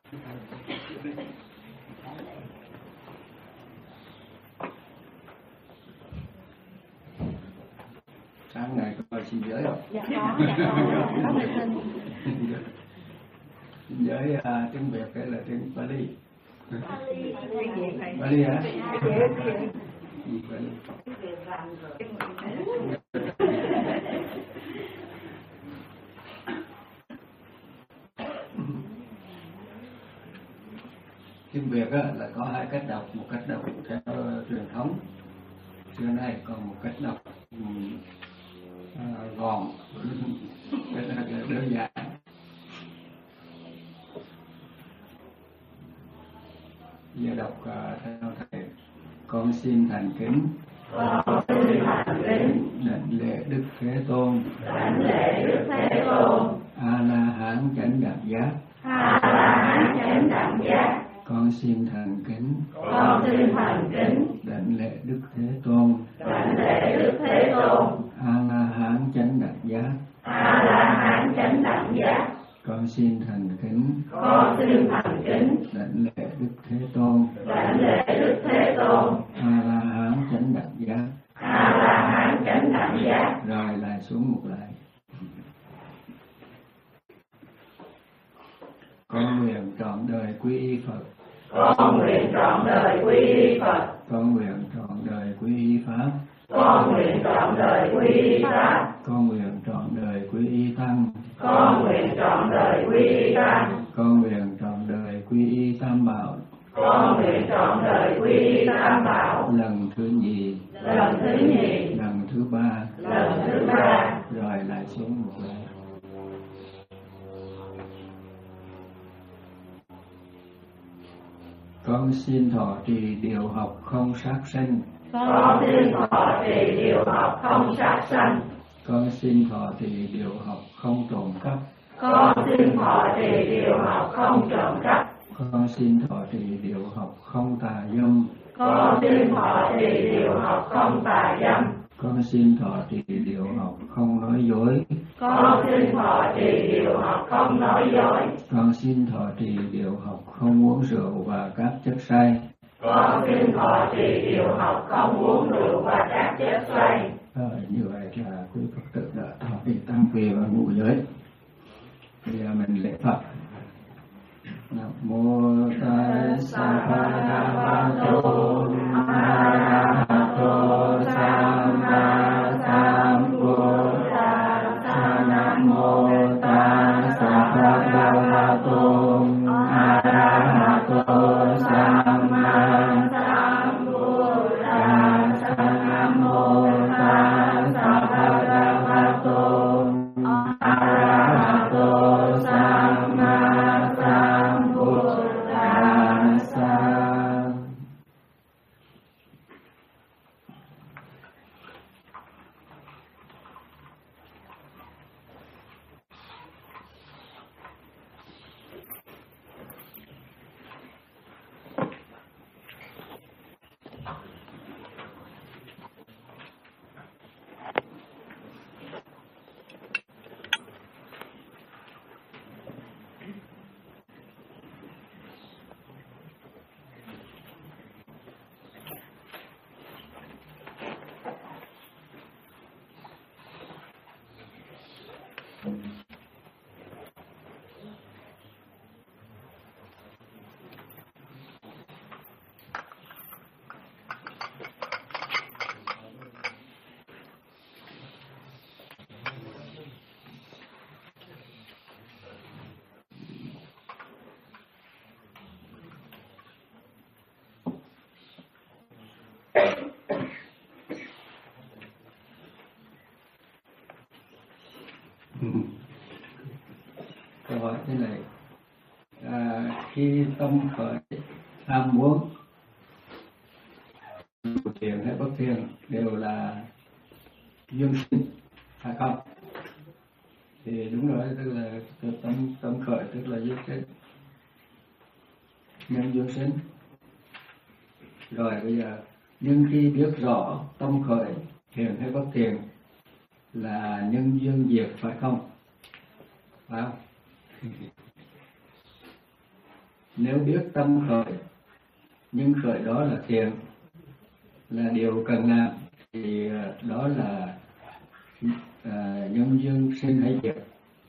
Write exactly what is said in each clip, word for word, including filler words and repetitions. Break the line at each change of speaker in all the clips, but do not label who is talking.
Sáng này có xin giới không?
Dạ có, dạ có, có người xin.
Xin giới à, tiếng Việt hay là tiếng Pali?
Pali,
Pali hả? Gì Pali? Tiếng Việt á, là có hai cách đọc, một cách đọc theo truyền thống xưa nay, còn một cách đọc um, à, gọn, rất là đơn giản. Giờ đọc uh, theo thầy. Con xin thành kính,
con xin thành kính
đảnh lễ Đức Thế Tôn,
đảnh lễ Đức Thế Tôn,
A La Hán Chánh Đẳng Giác,
A La Hán Chánh Đẳng Giác.
Con xin thành kính,
con xin thành kính
đảnh lễ Đức Thế Tôn,
đảnh lễ Đức Thế Tôn,
A La Hán Chánh Đẳng Giác,
A La Hán Chánh Đẳng Giác.
Con xin thành kính,
con xin thành kính
đảnh lễ Đức Thế Tôn,
đảnh lễ Đức Thế Tôn,
A La Hán Chánh Đẳng Giác,
A La Hán Chánh Đẳng Giác.
Rồi lại xuống một lại. Con nguyện trọn đời quy y Phật,
con nguyện trọn đời quy y Phật,
con nguyện trọn đời quy y Pháp,
con nguyện trọn đời quy y Pháp,
con nguyện trọn đời quy y Tăng,
con nguyện trọn đời quy y Tăng,
con nguyện trọn đời quy y Tam Bảo,
con nguyện trọn đời quy y Tam Bảo.
Lần thứ nhì,
lần thứ nhì,
lần thứ ba,
lần thứ ba.
Rồi lại xuống một lại. Con xin thọ trì điều học không sát sanh,
con xin thọ trì điều học không sát sanh,
con xin thọ trì điều học không trộm cắp,
con xin thọ trì điều học không trộm cắp,
con xin thọ trì điều học không tà dâm,
con xin thọ trì điều học không tà dâm,
con xin thọ trì điều học không nói dối,
con xin thọ trì điều học không nói dối,
con xin thọ trì điều học không uống rượu và các chất say,
con xin thọ trì điều học không uống rượu và các chất say.
À, như vậy là quý Phật tử đã thọ trì tam quy và ngũ giới. Bây giờ mình lễ Phật. Nam mô Tassa Bhagavato Arahato Samma Sambuddhassa. Nam mô Tassa Bhagavato Arahato Samma Sambuddhassa. Nam mô Tassa Bhagavato Arahato Samma Câu hỏi thế này, à, khi tâm khởi ham muốn, thiện hay bất thiện đều là duyên sinh, phải không? Thì đúng rồi, tức là tâm tâm khởi tức là duyên sinh, nhân duyên sinh. Rồi bây giờ, nhưng khi biết rõ tâm khởi thiện hay bất thiện là nhân duyên diệt, phải không? Phải không? Nếu biết tâm khởi nhưng khởi đó là thiện, là điều cần làm, thì đó là à, nhân duyên sinh hay diệt.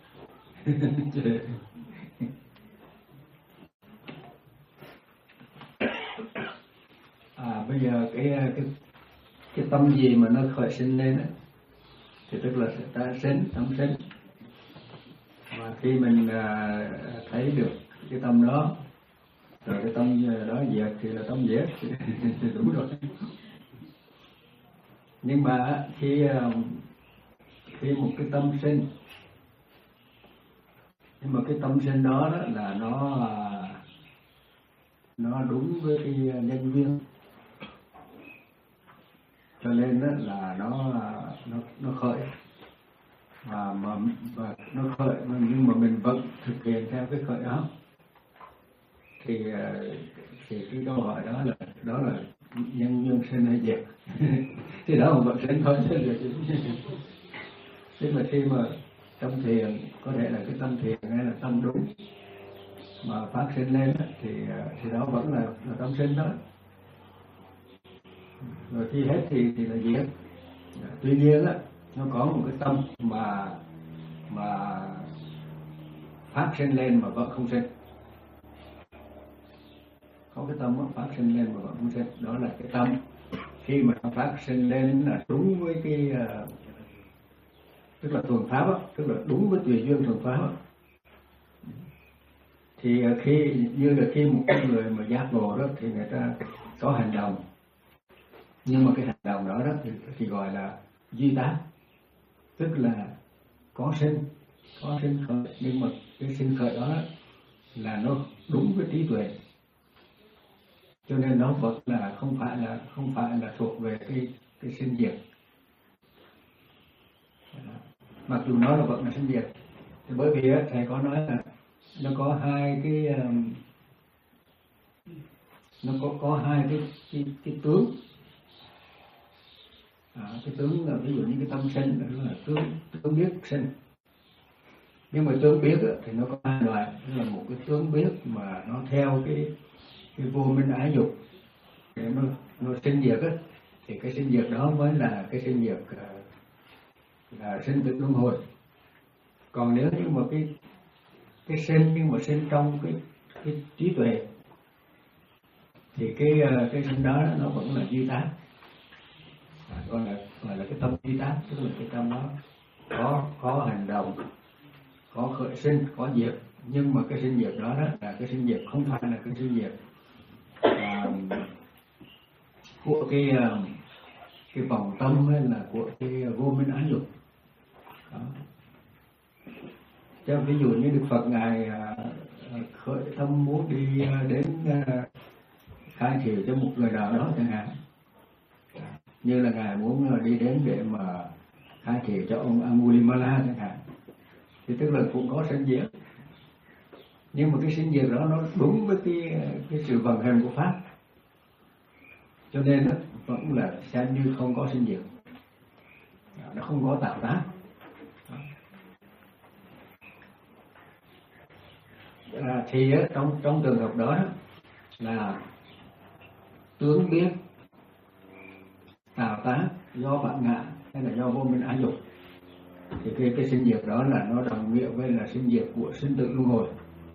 À, bây giờ cái cái cái tâm gì mà nó khởi sinh lên đó, thì tức là ta sinh, tâm sinh. Và khi mình à, thấy được cái tâm đó, rồi cái tâm đó diệt thì là tâm diệt. Thì đúng rồi. Nhưng mà khi khi một cái tâm sinh, nhưng mà cái tâm sinh đó, đó là nó nó đúng với cái nhân duyên, cho nên đó là nó nó nó khởi, và mà và nó khởi, nhưng mà mình vẫn thực hiện theo cái khởi đó, thì thì cái câu hỏi đó là đó là nhân duyên sinh hay diệt. Thì đó mà vẫn sinh thôi chứ được. Thế mà khi mà tâm thiền, có thể là cái tâm thiền hay là tâm đúng mà phát sinh lên thì thì đó vẫn là, là tâm sinh đó. Rồi khi hết thì thì là diệt. Tuy nhiên á, nó có một cái tâm mà mà phát sinh lên mà vẫn không sinh. Có cái tâm phát sinh lên mà vẫn không sinh, đó là cái tâm khi mà nó phát sinh lên là đúng với cái uh, tức là thuần pháp đó, tức là đúng với tùy duyên thuần pháp đó. Thì uh, khi như là khi một cái người mà giác ngộ đó thì người ta có hành động, nhưng mà cái hành động đó đó thì, thì gọi là duy tác, tức là có sinh có sinh khởi, nhưng mà cái sinh khởi đó là nó đúng với trí tuệ, cho nên nó vẫn là không phải là không phải là thuộc về cái cái sinh diệt. Mặc dù nó là vẫn là sinh diệt, thì bởi vì thầy có nói là nó có hai cái um, nó có có hai cái cái, cái tướng. À, cái tướng là ví dụ như cái tâm sinh là, là tướng tướng biết sinh, nhưng mà tướng biết thì nó có hai loại. Tức là một cái tướng biết mà nó theo cái cái vô minh ái dục để nó nó sinh diệt á, thì cái sinh diệt đó mới là cái sinh diệt là sinh tử luân hồi. Còn nếu như mà cái cái sinh nhưng mà sinh trong cái cái trí tuệ thì cái cái sinh đó nó vẫn là duy tác, à, gọi là gọi là cái tâm duy tác, tức là cái tâm đó có có hành động, có khởi sinh, có diệt, nhưng mà cái sinh diệt đó, đó là cái sinh diệt không phải là cái sinh diệt à, của cái cái vòng tâm hay là của cái vô minh ái dục. Đó. Cho ví dụ như Đức Phật ngài khởi tâm muốn đi đến khai thị cho một người nào đó chẳng hạn, như là ngài muốn đi đến để mà khai thị cho ông Angulimala chẳng hạn, thì tức là cũng có sinh diệt, nhưng mà cái sinh diệt đó nó đúng với cái cái sự vận hành của pháp, cho nên nó vẫn là xem như không có sinh diệt, nó không có tạo tác. À, thì trong trong trường hợp đó là tướng biết tạo tác do bản ngã hay là do vô minh ái dục, thì cái cái sinh diệt đó là nó đồng nghĩa với là sinh diệt của sinh tử luân hồi.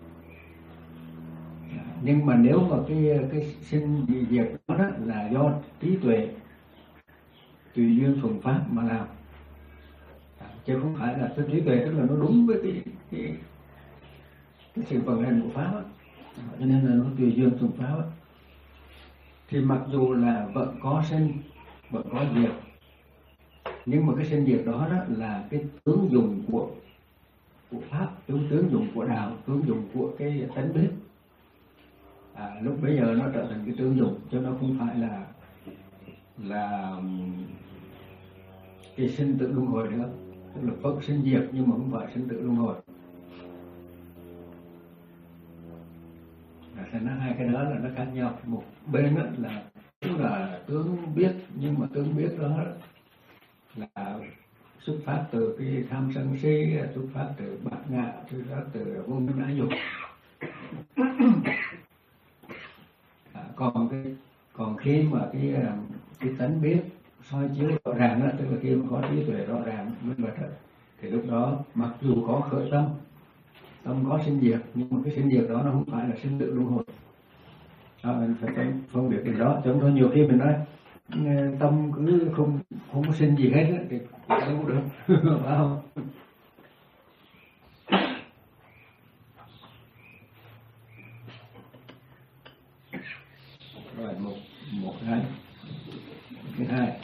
Nhưng mà nếu mà cái cái sinh diệt đó, đó là do trí tuệ tùy duyên thuần pháp mà làm, chứ không phải là cái trí tuệ, tức là nó đúng với cái cái, cái sự vận hành của pháp đó. Cho nên là nó tùy duyên thuần pháp đó. Thì mặc dù là vẫn có sinh vẫn có diệt, nhưng mà cái sinh diệt đó, đó là cái tướng dùng của của pháp, tướng tướng dùng của đạo, tướng dùng của cái tánh biết. À, lúc bây giờ nó trở thành cái tướng dụng, chứ nó không phải là là cái sinh tử luân hồi nữa. Tức là vẫn sinh diệt nhưng mà không phải sinh tử luân hồi. Thành ra hai cái đó là nó khác nhau. Một bên đó là tức là tướng biết, nhưng mà tướng biết đó là xuất phát từ cái tham sân si, xuất phát từ bát ngã, xuất phát từ vô minh ái dục. còn cái còn khi mà cái cái tánh biết soi chiếu rõ ràng đó, tức là khi mà có trí tuệ rõ ràng minh bạch đó, thì lúc đó mặc dù có khởi tâm, tâm có sinh diệt, nhưng mà cái sinh diệt đó nó không phải là sinh tử luân hồi. Đó, mình phải phân biệt điều đó. Cho nên nhiều khi mình nói tâm cứ không không có sinh gì hết đó, thì không được, phải không? Rồi một một hai thứ hai,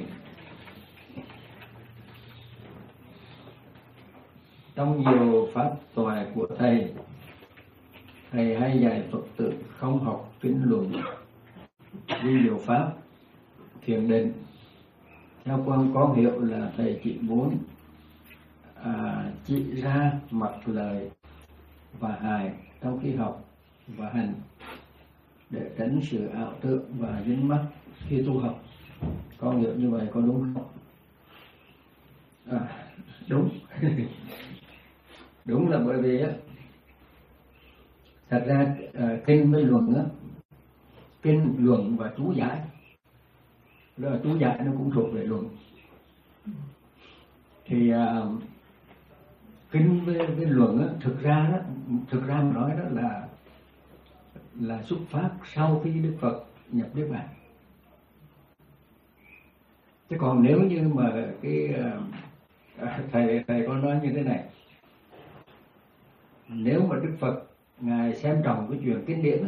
trong nhiều pháp thoại của thầy, thầy hay dạy Phật tử không học kinh luận, ghi nhiều pháp thiền định. Theo con có hiểu là thầy chỉ muốn à, chỉ ra mặt lời và hài trong khi học và hành, để tránh sự ảo tưởng và dính mắc khi tu học. Con hiểu như vậy có đúng không? À, đúng. Đúng là bởi vì á, thật ra uh, kinh với luận á, kinh luận và chú giải, đó là chú giải nó cũng thuộc về luận. Thì uh, kinh với, với luận á, thực ra đó, thực ra mà nói đó là là xuất phát sau khi Đức Phật nhập Niết Bàn. Chứ còn nếu như mà cái uh, thầy thầy có nói như thế này, nếu mà Đức Phật ngài xem trọng cái chuyện kinh điển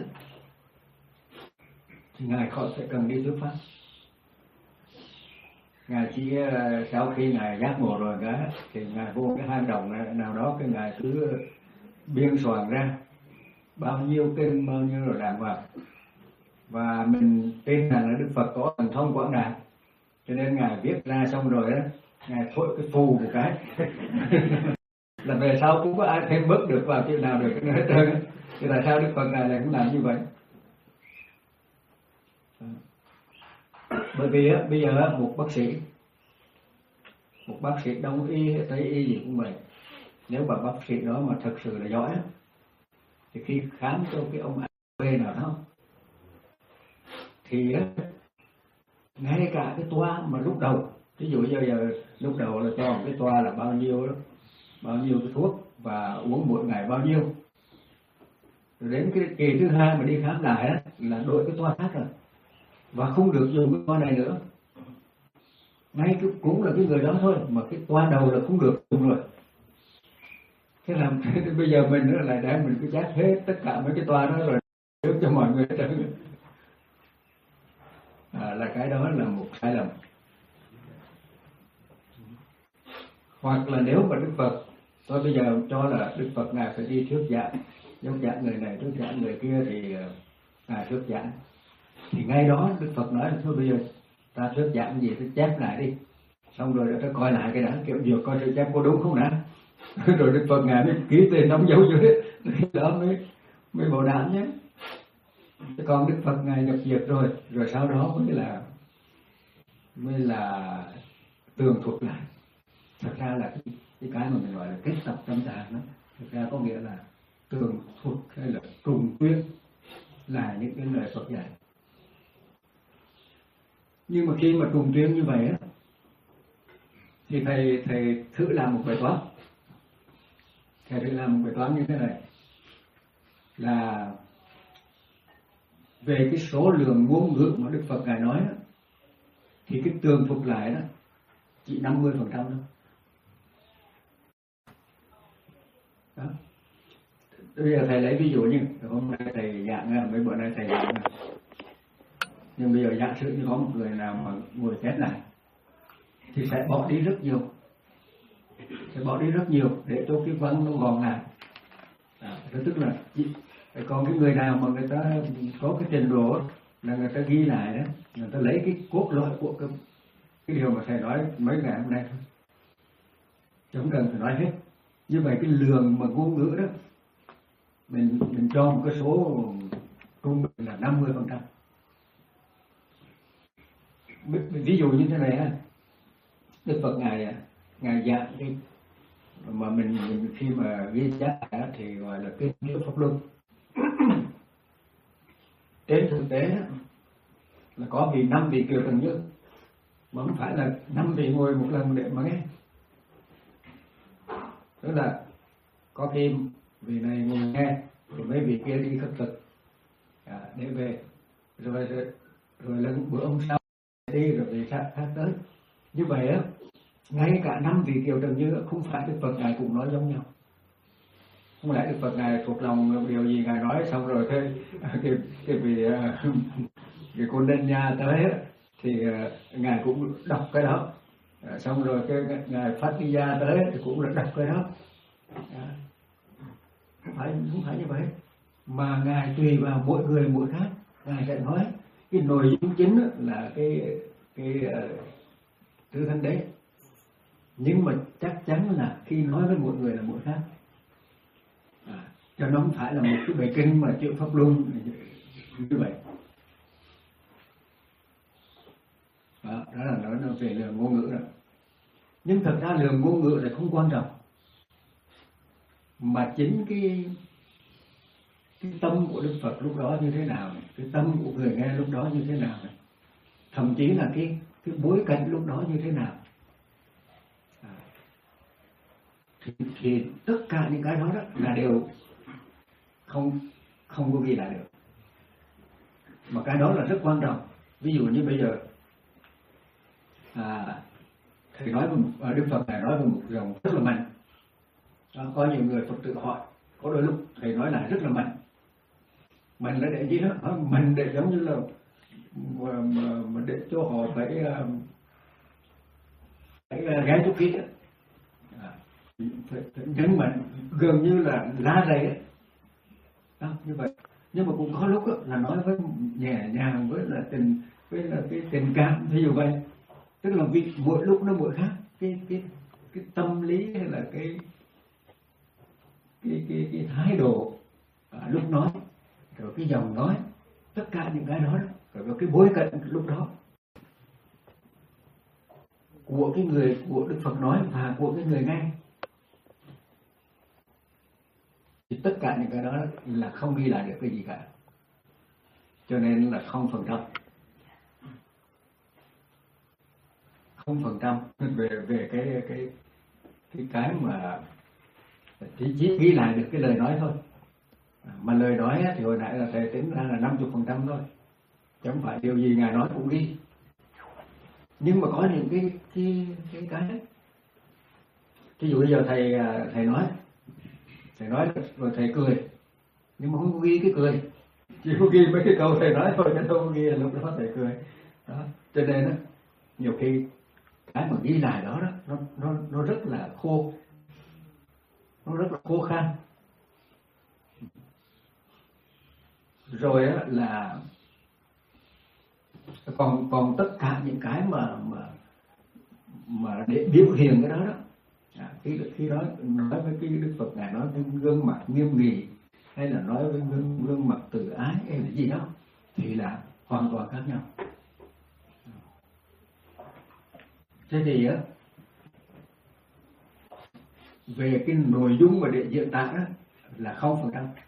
thì ngài không sẽ cần đi thuyết pháp. Ngài chỉ sau khi ngài giác ngộ rồi đó thì ngài vô cái hang động nào đó, cái ngài cứ biên soạn ra bao nhiêu kinh, bao nhiêu rồi đàng hoàng, và mình tin rằng là Đức Phật có thần thông quảng đại, cho nên ngài viết ra xong rồi đó, ngài thổi cái phù một cái là về sau cũng có ai thêm bớt được vào chuyện nào được cái hết trơn. Thì tại sao Đức Phật ngài lại cũng làm như vậy? Bởi vì á, bây giờ một bác sĩ, một bác sĩ đông y, tây y gì cũng vậy, nếu mà bác sĩ đó mà thật sự là giỏi thì khi khám cho cái ông A B nào đó thì á, ngay cả cái toa mà lúc đầu, ví dụ giờ, giờ lúc đầu là cho một cái toa là bao nhiêu đó, bao nhiêu cái thuốc và uống mỗi ngày bao nhiêu, rồi đến cái kỳ thứ hai mà đi khám lại á, là đổi cái toa khác rồi và không được dùng cái toa này nữa. Ngay cái, cũng là cái người đó thôi mà cái toa đầu là không được dùng rồi. Thế là bây giờ mình nữa lại đang mình cứ chát hết tất cả mấy cái toa đó rồi giúp cho mọi người trơn. À, là cái đó là một sai lầm. Hoặc là nếu mà Đức Phật, tôi bây giờ cho là Đức Phật ngài phải đi thuyết giảng, thuyết giảng người này, thuyết giảng người kia thì ngài thuyết giảng, thì ngay đó Đức Phật nói là thôi bây giờ ta thuyết giảng gì thì chép lại đi, xong rồi ta coi lại cái đã, kiểu dược coi sự chép có đúng không đã. Rồi Đức Phật ngài mới ký tên đóng dấu dưới đó mới mới bảo đảm nhé. Còn Đức Phật ngài nhập diệt rồi, rồi sau đó mới là mới là tường thuật lại. Thật ra là cái, cái cái mà mình gọi là kết tập tâm tạng đó, thực ra có nghĩa là tường thuật hay là trùng tuyên là những cái lời Phật dạy. Nhưng mà khi mà trùng tuyên như vậy á, thì thầy thầy thử làm một bài toán. Thầy thử làm một bài toán như thế này, là về cái số lượng ngôn ngữ mà Đức Phật ngài nói đó, thì cái tường thuật lại đó chỉ năm mươi phần trăm thôi. Đó. Bây giờ thầy lấy ví dụ như hôm nay thầy giảng, mấy bữa nay thầy giảng, nhưng bây giờ giả sử như có một người nào mà ngồi chép lại thì sẽ bỏ đi rất nhiều, sẽ bỏ đi rất nhiều để cho cái văn nó gọn lại. À, tức là còn cái người nào mà người ta có cái trình độ là người ta ghi lại đó, người ta lấy cái cốt lõi của cái, cái điều mà thầy nói mấy ngày hôm nay thôi, chứ không cần phải nói hết. Như vậy cái lượng mà ngôn ngữ đó mình mình cho một cái số trung bình là năm mươi phần trăm. Ví dụ như thế này ha, Đức Phật ngài ngài giảng đi mà mình, mình khi mà ghi chép thì gọi là cái pháp luân. trên thực tế là có vị năm vị Kiều Trần Như, mà không phải là năm vị ngồi một lần để mà nghe. Tức là có khi vị này ngồi nghe thì mấy vị kia đi khất thực à, để về, rồi rồi, rồi lần bữa hôm sau đi rồi về khác khác tới. Như vậy á, ngay cả năm vị Kiều Trần Như không phải Đức Phật ngài cũng nói giống nhau. Không lẽ Đức Phật ngài thuộc lòng điều gì ngài nói xong rồi thế cái cái vị cái cô lên nhà tới thì ngài cũng đọc cái đó, xong rồi cái ngài Phát Đi Gia tới thì cũng là đọc cái đó. Không phải không phải như vậy, mà ngài tùy vào mỗi người mỗi khác, ngài sẽ nói cái nội dung chính là cái cái thứ thân đấy, nhưng mà chắc chắn là khi nói với mỗi người là mỗi khác. À, cho nó không phải là một cái bài kinh mà chịu pháp luân như vậy. Đó, đó là nói về lượng ngôn ngữ đó. Nhưng thật ra lượng ngôn ngữ là không quan trọng, mà chính cái cái tâm của Đức Phật lúc đó như thế nào này, cái tâm của người nghe lúc đó như thế nào này, thậm chí là cái cái bối cảnh lúc đó như thế nào. À, thì, thì tất cả những cái đó, đó là đều không không có ghi lại được, mà cái đó là rất quan trọng. Ví dụ như bây giờ à, thầy nói với Đức Phật này nói với một dòng rất là mạnh. Đó, có nhiều người Phật tử hỏi, có đôi lúc thầy nói lại rất là mạnh. Mạnh là để gì đó? Mạnh để giống như là mà, mà, mà để cho họ phải phải ghé chút kia, à, phải, phải nhấn mạnh gần như là lá rầy ấy. Đó, như vậy. Nhưng mà cũng có lúc đó, là nói với nhẹ nhàng, với là tình với là cái tình cảm, ví dụ vậy. Tức là vì mỗi lúc nó mỗi khác, cái cái cái tâm lý hay là cái cái cái, cái thái độ à, lúc nói, rồi cái dòng nói, tất cả những cái đó, đó rồi cái bối cảnh lúc đó của cái người của Đức Phật nói và của cái người nghe, thì tất cả những cái đó là không ghi lại được cái gì cả, cho nên là không phần trăm không phần trăm về về cái cái cái cái mà chỉ, chỉ ghi lại được cái lời nói thôi. Mà lời nói thì hồi nãy là thầy tính ra là năm mươi phần trăm thôi, chứ không phải điều gì ngài nói cũng ghi. Nhưng mà có những cái cái cái cái ví dụ bây giờ thầy thầy nói thầy nói rồi thầy cười, nhưng mà không có ghi cái cười, chỉ có ghi mấy cái câu thầy nói thôi, chứ không có ghi là lúc đó thầy cười. Đó, cho nên đó, nhiều khi cái mà ghi lại đó, đó nó nó nó rất là khô, nó rất là khô khan. Rồi đó là còn còn tất cả những cái mà mà mà để biểu hiện cái đó đó, à, khi khi đó nói với cái Đức Phật ngài nói với gương mặt nghiêm nghị, hay là nói với gương, gương mặt từ ái hay là gì đó, thì là hoàn toàn khác nhau. Thế thì á, về cái nội dung mà để diễn tả đó là không phần trăm.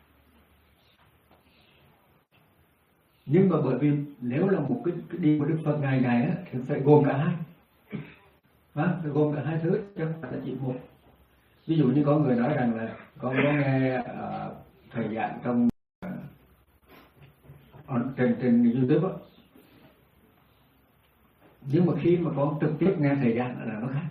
Nhưng mà bởi vì nếu là một cái, cái đi của Đức Phật ngài ngài á, thì phải gồm cả hai, à, phải gồm cả hai thứ, chứ không phải là chỉ một. Ví dụ như có người nói rằng là con có nghe uh, thầy giảng trong uh, trên trên YouTube á, nhưng mà khi mà con trực tiếp nghe thầy giảng là nó khác.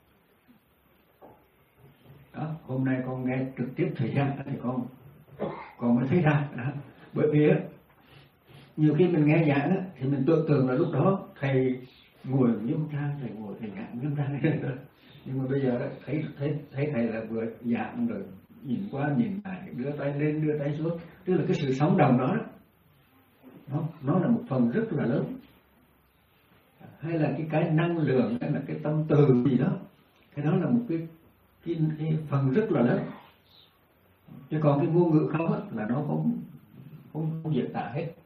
Đó, hôm nay con nghe trực tiếp thầy giảng thì con con mới thấy ra đó. Bởi vì á, nhiều khi mình nghe giảng á, thì mình tưởng tượng là lúc đó thầy ngồi nghiêm trang, thầy ngồi thầy giảng nghiêm trang rồi. Nhưng mà bây giờ thấy thấy thấy thầy là vừa giảng rồi nhìn qua nhìn lại, đưa tay lên đưa tay xuống, tức là cái sự sống động đó, nó nó là một phần rất là lớn. Hay là cái cái năng lượng, hay là cái tâm từ gì đó, cái đó là một cái cái, cái phần rất là lớn. Chứ còn cái ngôn ngữ không á, là nó không không, không diễn tả hết.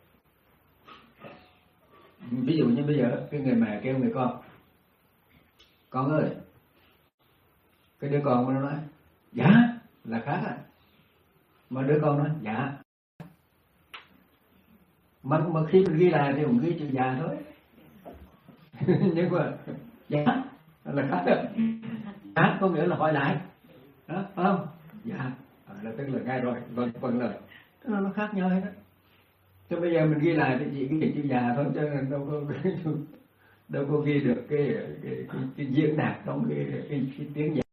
Ví dụ như bây giờ cái người mẹ kêu người con, con ơi, cái đứa con nó nói dạ là khác à, mà đứa con nói dạ. mà, mà khi mình ghi lại thì cũng ghi chữ già thôi. Nhưng mà dạ là khác rồi. Khác có nghĩa là hỏi lại đó, phải không? Dạ là tức là ngay rồi, vâng vâng lời, tức là nó khác nhau hết đó. Chứ bây giờ mình ghi lại thì chỉ ghi chữ già thôi, chứ đâu có đâu có ghi được cái cái, cái, cái diễn đạt trong cái, cái, cái tiếng già.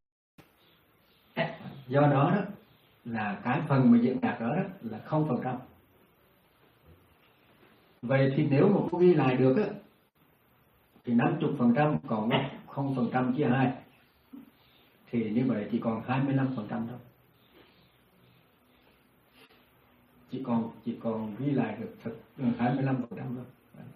Do đó đó là cái phần mà diễn đạt đó, đó là không phần trăm. Vậy thì nếu mà có ghi lại được á thì năm mươi phần trăm còn không phần trăm chia hai, thì như vậy chỉ còn hai mươi lăm phần trăm thôi. Chỉ còn chỉ còn ghi lại được thực hai mươi lăm phần trăm thôi.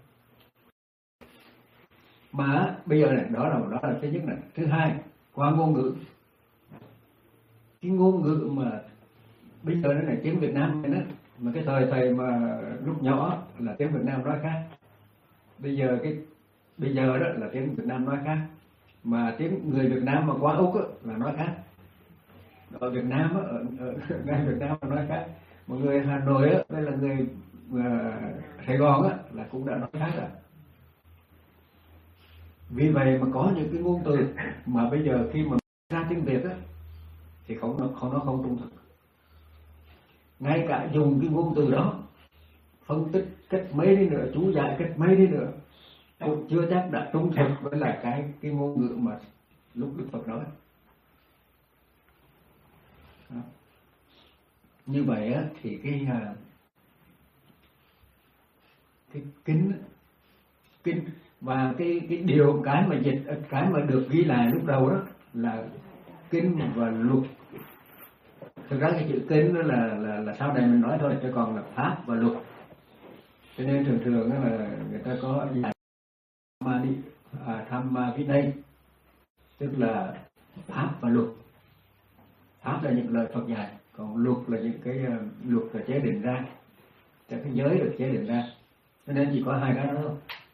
Mà bây giờ này, đó là đó là thứ nhất này. Thứ hai, qua ngôn ngữ. Cái ngôn ngữ mà bây giờ nó là tiếng Việt Nam này đó, mà cái thời thầy mà lúc nhỏ là tiếng Việt Nam nói khác. Bây giờ cái bây giờ đó là tiếng Việt Nam nói khác, mà tiếng người Việt Nam mà qua Úc á, là nói khác. Ở Việt Nam á, ở, ở ngay Việt Nam mà nói khác. Một người Hà Nội á, đây là người uh, Sài Gòn á, là cũng đã nói khác rồi. Vì vậy mà có những cái ngôn từ mà bây giờ khi mà ra tiếng Việt á thì không nó không nó không trung thực. Ngay cả dùng cái ngôn từ đó phân tích cách mấy đi nữa, chú giải cách mấy đi nữa cũng chưa chắc đã trung thực với lại cái cái ngôn ngữ mà lúc Đức Phật nói. Đó. Như vậy á thì cái cái kinh kinh và cái cái điều cái mà dịch cái mà được ghi lại lúc đầu đó là kinh và luật. Thực ra cái chữ kinh đó là là là sau này mình nói thôi, chứ còn là pháp và luật. Cho nên thường thường đó là người ta có dạy mà đi à, tham ma vinay, tức là pháp và luật. Pháp là những lời Phật dạy, còn luật là những cái uh, luật là chế định ra, cho cái giới được chế định ra. Cho nên chỉ có hai cái đó thôi.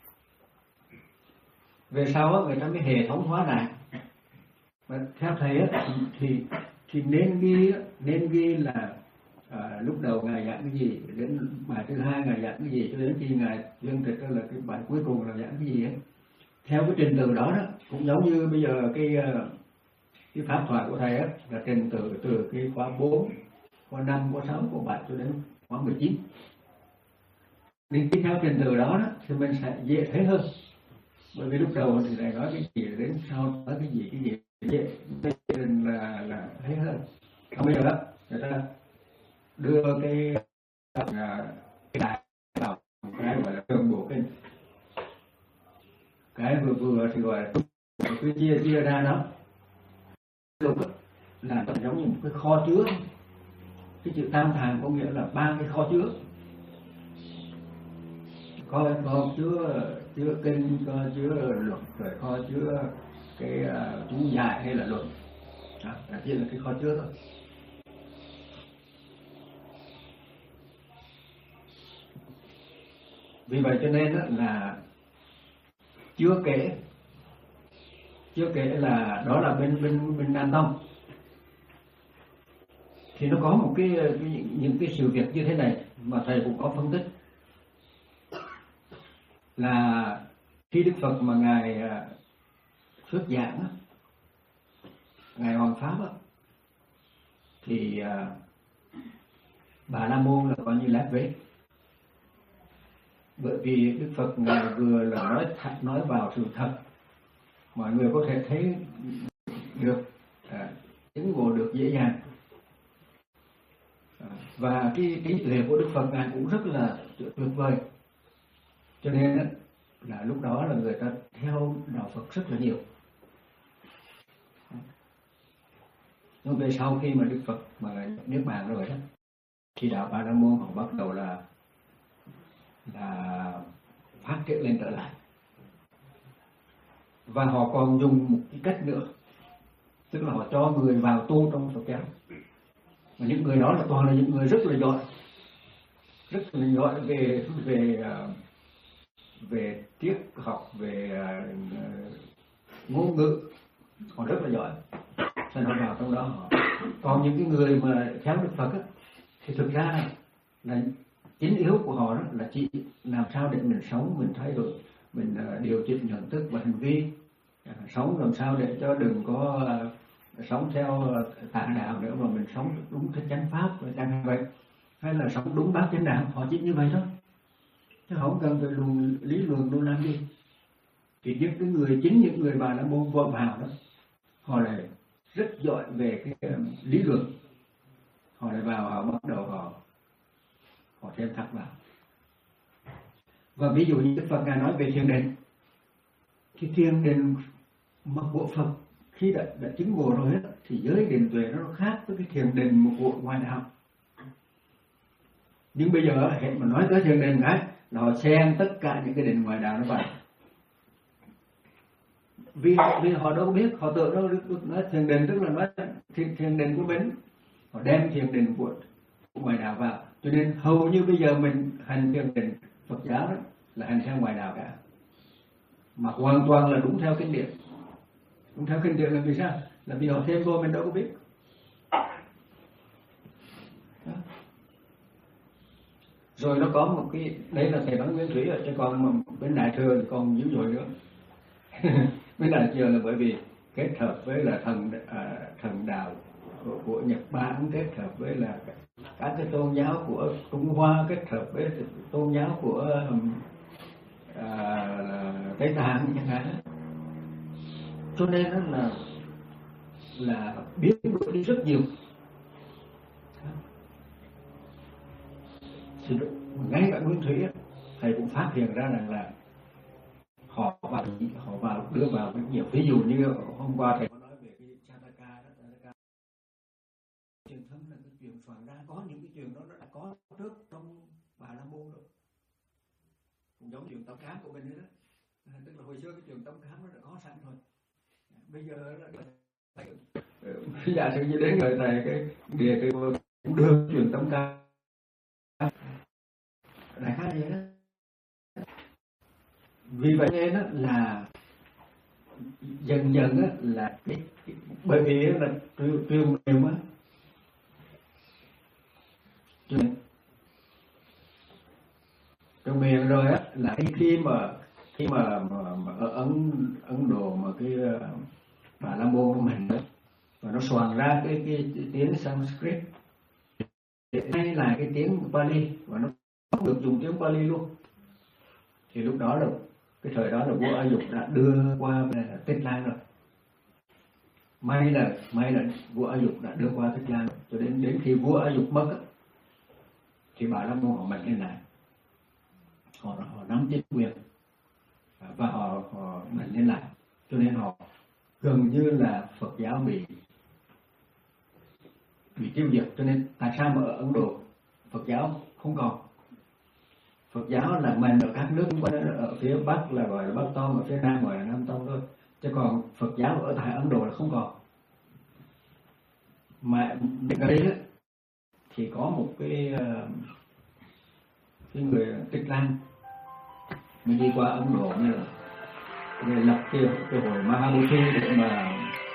Về sau á, người ta mới hệ thống hóa lại. Và theo thầy á, thì, thì thì nên ghi nên ghi là à, lúc đầu ngài giảng cái gì, đến bài thứ hai ngài giảng cái gì, cho đến khi ngài dương thực là cái bài cuối cùng là giảng cái gì ấy. Theo cái trình tự đó đó, cũng giống như bây giờ cái cái pháp thoại của thầy á là trình tự từ cái khóa bốn, khóa năm, khóa sáu, khóa bảy cho đến khóa mười chín. Nên khi theo trình tự đó, đó thì mình sẽ dễ thấy hơn. Bởi vì lúc đầu thì thầy nói cái gì, đến sau nói cái gì cái gì dễ là là thấy hơn. Còn bây giờ đó người ta đưa cái cái đại vào cái gọi là tương bộ kinh, cái vừa vừa thì gọi là cứ chia chia ra đó, lúc là nó giống như một cái kho chứa. Cái chữ tam thàng có nghĩa là ba cái kho chứa, kho kho chứa chứa kinh, kho chứa luật, rồi kho chứa cái uh, chú giải hay là luận. Đó, là chỉ là cái kho chứa thôi. Vì vậy cho nên là chưa kể chưa kể là đó là bên bên bên Nam Tông thì nó có một cái, cái những cái sự việc như thế này mà thầy cũng có phân tích, là khi Đức Phật mà ngài xuất giảng á, ngài hoàn pháp á, thì Bà La Môn là coi như lép vế. Bởi vì Đức Phật ngài vừa là nói thật, nói vào sự thật, mọi người có thể thấy được, à, chứng ngộ được dễ dàng. À, và cái cái lệ của Đức Phật ngài cũng rất là tuyệt vời. Cho nên là lúc đó là người ta theo đạo Phật rất là nhiều. Nhưng về sau khi mà Đức Phật mà niết bàn rồi đó, thì đạo Bà La Môn họ bắt đầu là là phát triển lên trở lại. Và họ còn dùng một cái cách nữa, tức là họ cho người vào tu trong Phật giáo. Và những người đó là toàn là những người rất là giỏi, rất là giỏi về về về triết học, về uh, ngôn ngữ, họ rất là giỏi. Cho nên vào trong đó họ. Còn những cái người mà theo Đức Phật á, thì thực ra là chính yếu của họ đó là chỉ làm sao để mình sống, mình thay đổi, mình uh, điều chỉnh nhận thức và hành vi, uh, sống làm sao để cho đừng có uh, sống theo uh, tà đạo nữa, mà mình sống đúng cái chánh pháp chẳng vậy, hay là sống đúng bát chánh đạo. Họ chỉ như vậy thôi, chứ không cần phải luận lý luận luôn làm gì. Thì những cái người chính những người Bà La Môn vội vào đó, họ lại rất giỏi về cái uh, lý luận, họ lại vào họ bắt đầu họ họ thêm thắt vào. Và ví dụ như Đức Phật ngài nói về thiền định, cái thiền định mà của Phật khi đã, đã chứng ngộ rồi đó, thì giới định tuệ nó khác với cái thiền định của ngoài đạo. Nhưng bây giờ hệ mà nói tới thiền định cái là họ xem tất cả những cái định ngoài đạo nó vào, vì vì họ đâu biết, họ tưởng đâu được nói thiền định tức là nói thiền, thiền định của mình, họ đem thiền định của, của ngoài đạo vào, cho nên hầu như bây giờ mình hành thiền định Phật giáo đó là hành theo ngoài đạo cả, mà hoàn toàn là đúng theo kinh điển. Đúng theo kinh điển là vì sao? Là vì họ thêm vô mình đâu có biết. Đó. Rồi nó có một cái, đấy là thầy nói Nguyên Thủy rồi, chứ còn bên Đại Thừa thì còn dữ dội nữa. Bên Đại Thừa là bởi vì kết hợp với là thần à, thần đạo của, của Nhật Bản, kết hợp với là các cái tôn giáo của Trung Hoa, kết hợp với tôn giáo của à, Tây Tạng chẳng hạn. Cho nên đó là là biến đổi đi rất nhiều. Thì ngay cả Nguyên Thủy thầy cũng phát hiện ra rằng là họ vào họ vào đưa vào rất nhiều. Ví dụ như hôm qua thầy có nói về cái Chataka đó, Chataka truyền thống là cái chuyện soạn ra, có những cái chuyện đó nó đã có trước trong Bà La Môn rồi, cũng giống chuyện Tông Khám của mình đó. Tức là hồi xưa cái chuyện Tông Khám nó đã có sẵn rồi, bây giờ là giả sử như đến người thầy cái địa cái cũng đưa chuyện Tông Khám đại khái vậy đó. Vì vậy nên đó là dần dần đó là cái, cái, bởi vì là truyền miệng á, truyền miệng rồi á là khi, khi mà khi mà, mà, mà ở Ấn Ấn Độ mà cái Bà La Môn của mình đó, và nó soạn ra cái, cái, cái tiếng Sanskrit hay là cái tiếng Pali, và nó không được dùng tiếng Pali luôn, thì lúc đó là cái thời đó là vua A Dục đã đưa qua Tích Lan rồi. May là may là vua A Dục đã đưa qua Tích Lan rồi. Cho đến đến khi vua A Dục mất thì Bà La Môn họ mạnh lên lại, họ họ nắm chính quyền và họ họ mạnh lên lại, cho nên họ gần như là Phật giáo bị bị tiêu diệt. Cho nên tại sao mà ở Ấn Độ Phật giáo không còn? Phật giáo là mạnh ở các nước ở phía Bắc là gọi là Bắc Tông, ở phía Nam gọi là Nam Tông thôi, chứ còn Phật giáo ở tại Ấn Độ là không còn. Mà ở đây thì có một cái cái người Tích Lan mới đi qua Ấn Độ như là để lập cái, cái hội Mahabodhi để mà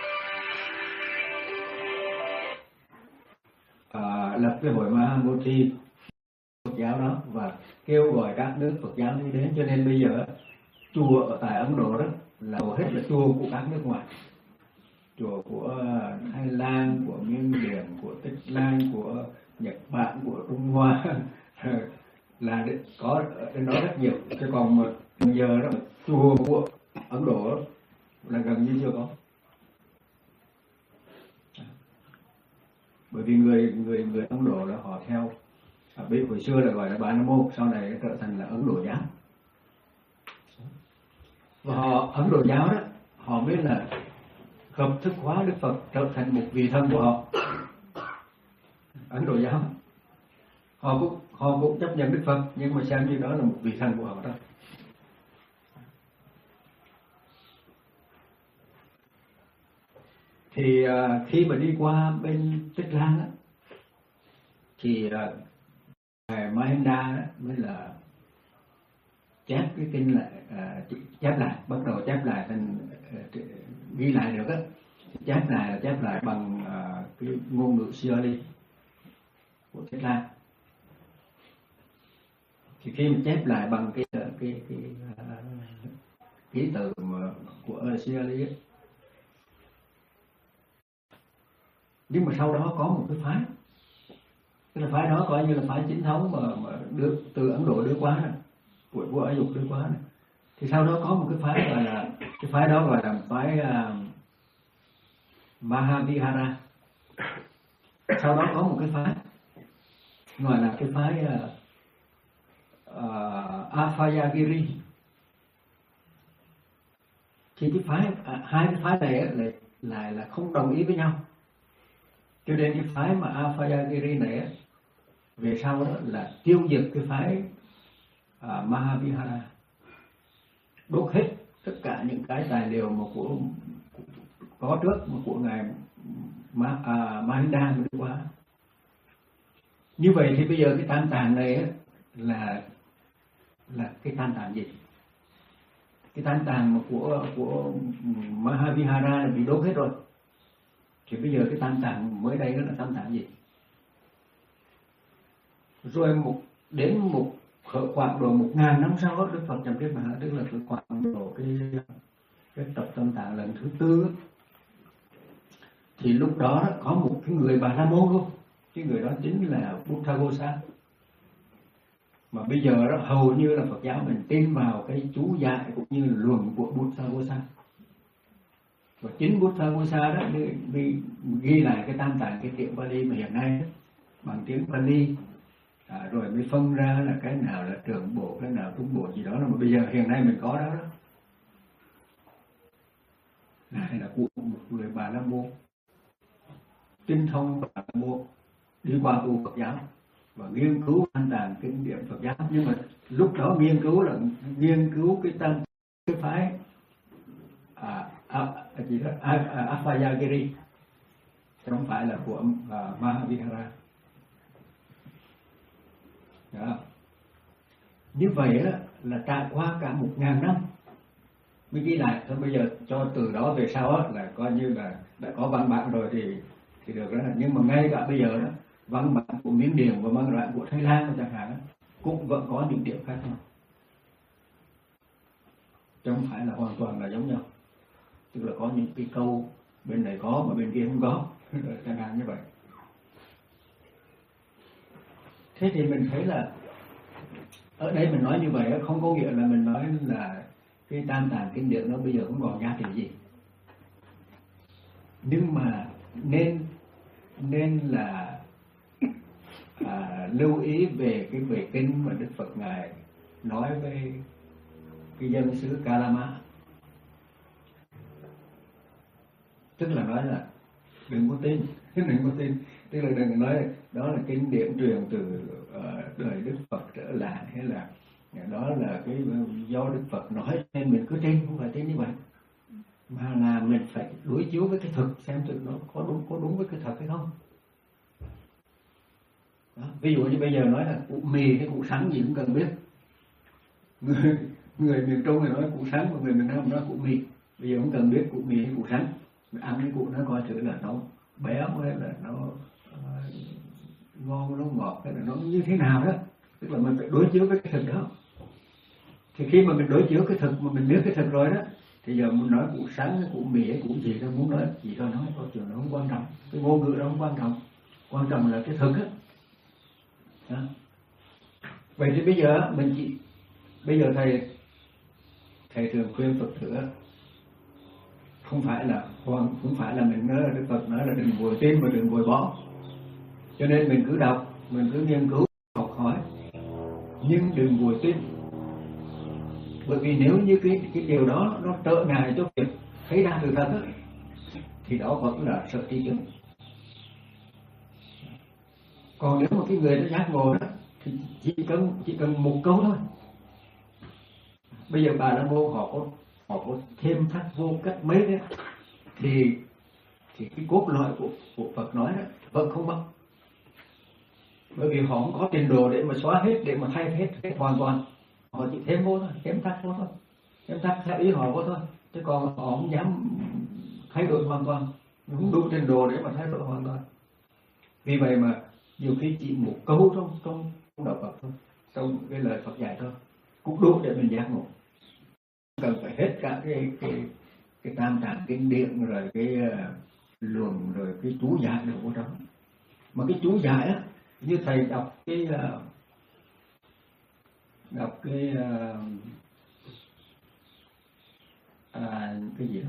à, lập cái hội Mahabodhi Phật giáo đó và kêu gọi các nước Phật giáo đi đến. Cho nên bây giờ chùa ở tại Ấn Độ đó là hầu hết là chùa của các nước ngoài, chùa của Thái Lan, của Miến Điện, của Tích Lan, của Nhật Bản, của Trung Hoa là có ở đó rất nhiều. Chứ còn bây giờ đó chùa của Ấn Độ là gần như chưa có, bởi vì người người người Ấn Độ là họ theo à, bây hồi xưa là gọi là Bà La Môn, sau này trở thành là Ấn Độ giáo. Và họ Ấn Độ giáo đó họ biết là hợp thức hóa Đức Phật trở thành một vị thân của họ. Ấn Độ giáo họ cũng họ cũng chấp nhận Đức Phật, nhưng mà xem như đó là một vị thần của họ đó. Thì uh, khi mà đi qua bên Tích Lan á, thì uh, ngài Mahinda đó mới là chép cái kinh lại, uh, chép lại, bắt đầu chép lại thành uh, ghi lại được á, chép lại là chép lại bằng uh, cái ngôn ngữ Siali của Tích Lan. Thì khi mình chép lại bằng cái cái cái, cái ký tự mà của Siali ấy. Nhưng mà sau đó có một cái phái, tức là phái đó coi như là phái chính thống mà, mà được từ Ấn Độ đưa qua này, của vua Ái Dục đưa qua này. Thì sau đó có một cái phái gọi là cái phái đó gọi là phái uh, Mahavihara. Sau đó có một cái phái gọi là cái phái uh, uh, Apayagiri. Thì cái phái uh, hai cái phái này lại lại là không đồng ý với nhau. Cho nên cái phái mà Apayagiri này về sau đó là tiêu diệt cái phái uh, Mahavihara, đốt hết tất cả những cái tài liệu mà của, của có trước mà của ngài Ma, à, Mahinda mới đi qua. Như vậy thì bây giờ cái tam tạng này ấy, là là cái tam tạng gì? Cái tam tạng mà của của Mahavihara là bị đốt hết rồi. Thì bây giờ cái tam tạng mới đây đó là tam tạng gì? Rồi một đến một khoảng độ một ngàn năm sau đó, Đức Phật Trầm Triết Bà, tức là khoảng độ cái cái tập tâm tạng lần thứ tư, thì lúc đó có một cái người Bà La Môn luôn, cái người đó chính là Buddhaghosa. Mà bây giờ đó hầu như là Phật giáo mình tin vào cái chú dạy cũng như là luận của Buddhaghosa. Và chính Buddhaghosa đó đi ghi lại cái tam tạng cái tiếng Pali mà hiện nay đó, bằng tiếng Pali. À, rồi mới phân ra là cái nào là trưởng bộ, cái nào trung bộ gì đó, là mà bây giờ hiện nay mình có đó đó. Này là của một người Bà La Môn, tinh thông Bà La Môn, đi qua tu Phật giáo và nghiên cứu tam tạng kinh điển Phật giáo. Nhưng mà lúc đó nghiên cứu là nghiên cứu cái tam cái phái à, à, gì đó à, à, Apayagiri, chứ không phải là của à, Mahavihara. Đó. Như vậy đó, là trải qua cả một ngàn năm mới ghi lại. Thôi bây giờ cho từ đó về sau đó, là coi như là đã có văn bản rồi thì thì được đó. Nhưng mà ngay cả bây giờ đó, văn bản của Miến Điện và văn bản của Thái Lan chẳng hạn cũng vẫn có những điểm khác nhau, chứ không phải là hoàn toàn là giống nhau. Tức là có những cái câu bên này có mà bên kia không có, chẳng hạn như vậy. Thế thì mình thấy là ở đây mình nói như vậy không có nghĩa là mình nói là cái tam tạng kinh điển nó bây giờ không còn giá trị gì. Nhưng mà nên nên là à, lưu ý về cái về kinh mà Đức Phật ngài nói với cái dân xứ Kalama. Tức là nói là đừng có tin, đừng có tin. Tức là đừng nói đó là kinh điển truyền từ uh, đời Đức Phật trở lại, hay là đó là cái do Đức Phật nói nên mình cứ tin, không phải tin như vậy, mà là mình phải đối chiếu với cái thực xem thực nó có đúng có đúng với cái thật hay không. Đó. Ví dụ như bây giờ nói là cụ mì hay cụ sắn gì cũng cần biết. Người người miền Trung thì nói cụ sắn, mà người miền Nam nói cụ mì. Bây giờ không cần biết cụ mì hay cụ sắn, mình ăn cái cụ nó coi thử là nó béo hay là nó uh, ngon, nó ngọt hay là nó như thế nào đó. Tức là mình phải đối chiếu với cái thực đó. Thì khi mà mình đối chiếu cái thực mà mình biết cái thực rồi đó, thì giờ muốn nói cụ sắn, cụ mì hay cụ gì đó, muốn nói gì thôi nói, có chuyện nó không quan trọng, cái ngôn ngữ đó không quan trọng, quan trọng là cái thực á. Đó. Vậy thì bây giờ mình chỉ bây giờ thầy thầy thường khuyên Phật tử không phải là không phải là mình nói, Đức Phật nói là đừng vội tin mà đừng vội bỏ. Cho nên mình cứ đọc, mình cứ nghiên cứu, học hỏi, nhưng đừng vội tin. Bởi vì nếu như cái cái điều đó nó trở ngại cho việc thấy ra sự thật đó, thì đó vẫn là sợ tri chứng. Còn nếu mà cái người nó giác ngộ đó thì chỉ cần chỉ cần một câu thôi. Bây giờ Bà La Môn họ có họ có thêm thắt vô cách mấy đấy, thì thì cái cốt lõi của của Phật nói đó vẫn không mất. Bởi vì họ không có trình độ để mà xóa hết, để mà thay hết, hết hoàn toàn. Họ chỉ thêm vô thôi, thêm thắt vô thôi, thêm thắt theo ý họ vô thôi. Chứ còn họ không dám thay đổi hoàn toàn, không đủ trình độ để mà thay đổi hoàn toàn. Vì vậy mà nhiều khi chỉ một câu trong trong đạo Phật thôi xong cái lời Phật dạy thôi cũng đủ để mình giác ngộ, cần phải hết cả cái cái cái tam tạng kinh điển rồi cái uh, luận rồi cái chú giải đều có trong. Mà cái chú giải á, như thầy đọc cái uh, đọc cái uh, à, cái gì đó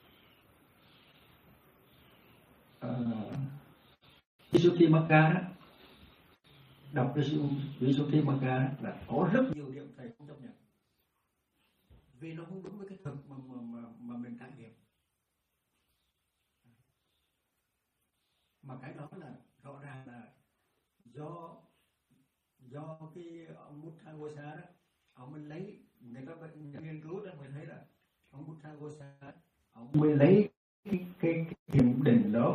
uh, Visuddhimagga đó, đọc cái Visuddhimagga đó là có rất nhiều điểm thầy không chấp nhận vì nó không đúng với cái thực mà mà mà, mà mình trải nghiệm. Mà cái đó là rõ ràng là do do cái ông Buddha đó, ông mới lấy, người ta nghiên cứu đó mới thấy là ông Buddha ông mới lấy cái cái, cái thiền định đó.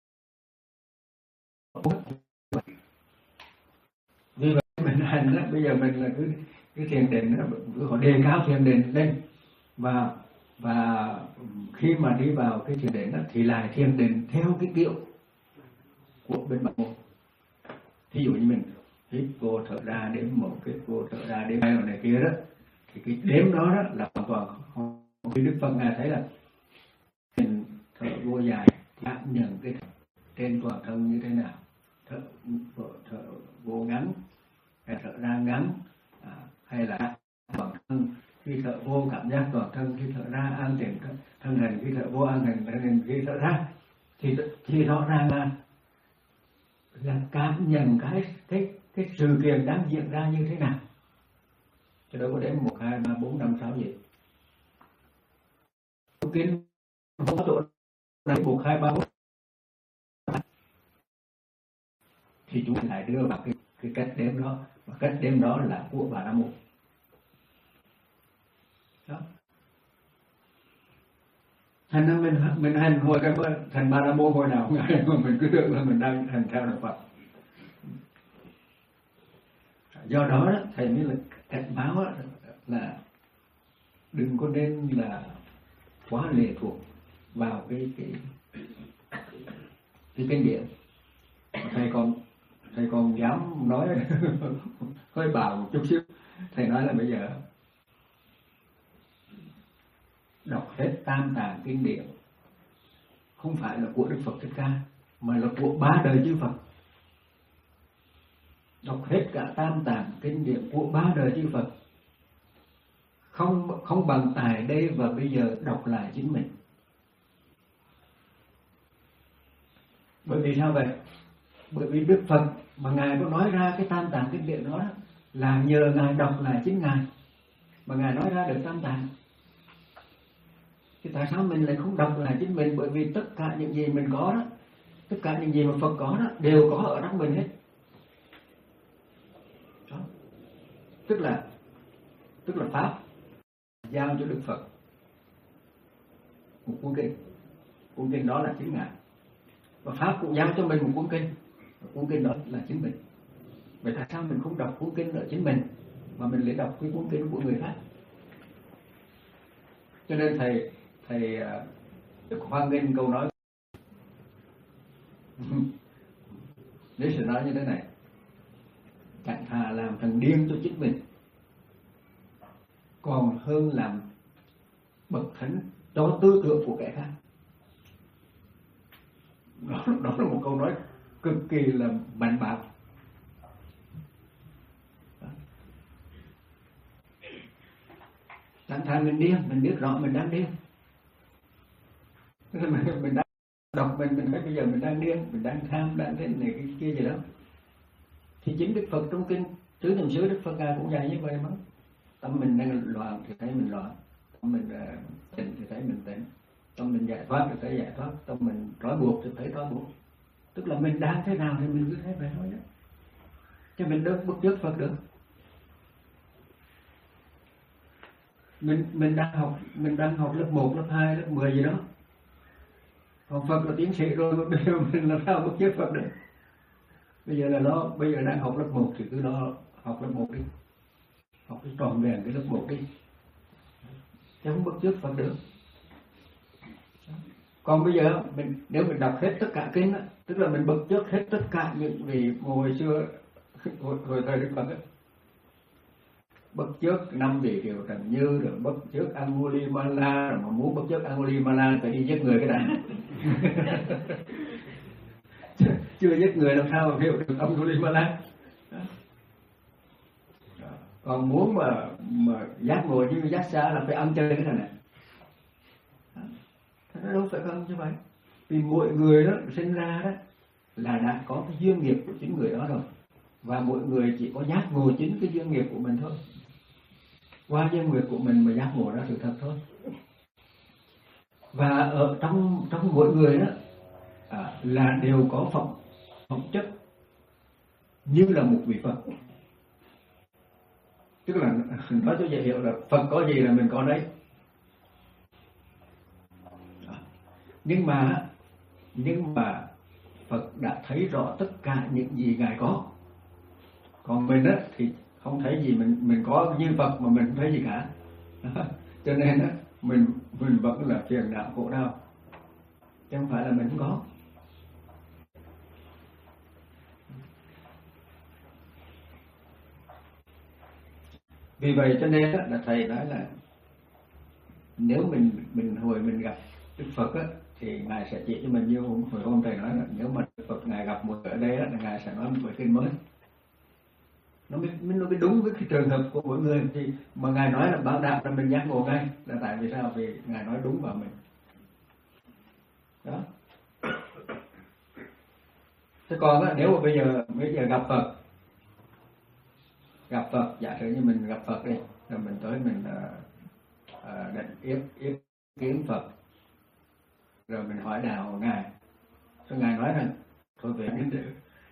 Vì vậy mình hành đó, bây giờ mình là cứ cái thiền định đó, cứ họ đề cao thiền định lên, và và khi mà đi vào cái thiền định đó thì lại thiền định theo cái kiểu của bên Bắc Môn. Thí dụ như mình hít vô thở ra đếm một, hít vô thở ra đếm hai này kia đó, thì cái đếm đó, đó là hoàn toàn không. Khi Đức Phật ngài thấy là mình thở vô dài cảm nhận cái trên toàn thân như thế nào, thở, thở vô ngắn hay thở ra ngắn, à, hay là toàn thân khi thở vô cảm giác toàn thân, khi thở ra an tịnh thân hình, khi thở vô an tịnh thân hình, khi thở ra thì thì rõ ràng là là cảm nhận cái cái cái sự kiện đang diễn ra như thế nào, chứ đâu có đến một hai ba bốn năm sáu gì. Kinh không có chỗ này một hai ba bốn thì chúng lại đưa vào cái cái cách đếm đó, và cách đếm đó là của Bà La Môn. Đó. Thành ra mình mình hành hồi cái thành Bà La Môn hồi nào cũng ngày mà mình cứ tưởng là mình đang hành theo đạo Phật. Do đó, đó thầy mới là cảnh báo đó, là đừng có nên là quá lệ thuộc vào cái cái cái kinh điển. Thầy còn thầy còn dám nói hơi bảo một chút xíu. Thầy nói là bây giờ đọc hết tam tạng kinh điển không phải là của Đức Phật Thích Ca, mà là của ba đời chư Phật. Đọc hết cả tam tạng kinh điển của ba đời chư Phật không không bằng tại đây và bây giờ đọc lại chính mình. Bởi vì sao vậy? Bởi vì Đức Phật mà ngài có nói ra cái tam tạng kinh điển đó là nhờ ngài đọc lại chính ngài mà ngài nói ra được tam tạng. Thì tại sao mình lại không đọc lại chính mình? Bởi vì tất cả những gì mình có đó, tất cả những gì mà Phật có đó đều có ở trong mình hết. Đó. Tức là tức là pháp giao cho Đức Phật một cuốn kinh, cuốn kinh đó là chính ngài, và pháp cũng giao cho mình một cuốn kinh, và cuốn kinh đó là chính mình. Vậy tại sao mình không đọc cuốn kinh ở chính mình mà mình lại đọc cái cuốn kinh của người khác? Cho nên thầy thầy Đức hoan nghênh câu nói nếu sẽ nói như thế này: chẳng thà làm thằng điên cho chính mình còn hơn làm bậc thánh cho tư tưởng của kẻ khác. Đó, đó là một câu nói cực kỳ là mạnh bạo. Chẳng thà mình điên, mình biết rõ mình đang điên. Mình, mình đang đọc mình mình thấy bây giờ mình đang điên, mình đang tham, đang thế này cái kia gì đó. Thì chính Đức Phật trong kinh Tứ Niệm xứ Đức Phật ngài cũng dạy như vậy mà. Tâm mình đang loạn thì thấy mình loạn, tâm mình uh, tịnh thì thấy mình tịnh, tâm mình giải thoát thì thấy giải thoát, tâm mình trói buộc thì thấy trói buộc. Tức là mình đang thế nào thì mình cứ thấy vậy thôi đó, chứ mình đâu bắt chước Phật được. Mình mình đang học mình đang học lớp một, lớp hai, lớp mười gì đó, còn Phật là tiến sĩ rồi, bây giờ mình làm sao bắt chước Phật được? Bây giờ là nó bây giờ đang học lớp một thì cứ lo học lớp một đi, học cái tròn vẹn cái lớp một đi, chứ không bắt chước Phật được. Còn bây giờ mình nếu mình đọc hết tất cả kinh đó, tức là mình bắt chước hết tất cả những vị hồi xưa hồi, hồi thời Đức Phật đó, bất chước năm tỷ kiều Trần Như, rồi bất chước Angulimala, rồi mà muốn bất chước Angulimala phải đi giết người cái này. Chưa giết người làm sao mà hiểu được Angulimala. Còn muốn mà mà giác ngộ như giác xa là phải ăn chơi cái này này. Nó đâu phải không như vậy. Vì mỗi người đó sinh ra đó là đã có cái duyên nghiệp của chính người đó rồi, và mỗi người chỉ có giác ngộ chính cái duyên nghiệp của mình thôi. Qua duyên nghiệp của mình mà giác ngộ ra sự thật thôi. Và ở trong trong mỗi người đó à, là đều có phẩm phẩm chất như là một vị Phật. Tức là nói cho dễ hiểu là Phật có gì là mình có đấy. Nhưng mà nhưng mà Phật đã thấy rõ tất cả những gì Ngài có. Còn mình á thì không thấy gì, mình mình có như Phật mà mình không thấy gì cả. Cho nên á mình mình vẫn là phiền não khổ đau, chứ không phải là mình không có. Vì vậy cho nên á, là thầy nói là nếu mình mình hồi mình gặp Đức Phật á, thì Ngài sẽ chỉ cho mình như hồi hôm thầy nói là nếu mà Đức Phật Ngài gặp một ở đây á, là Ngài sẽ nói một bài kinh mới. Nó mới, nó mới đúng với cái trường hợp của mỗi người. Thì mà Ngài nói là bảo đảm là mình giác ngộ ngay. Là tại vì sao? Vì Ngài nói đúng vào mình. Đó. Thế còn á, nếu mà bây giờ bây giờ gặp Phật, gặp Phật, giả sử như mình gặp Phật đi, rồi mình tới mình uh, định yết yết kiến Phật, rồi mình hỏi đạo Ngài, rồi Ngài nói rằng thôi về đến được.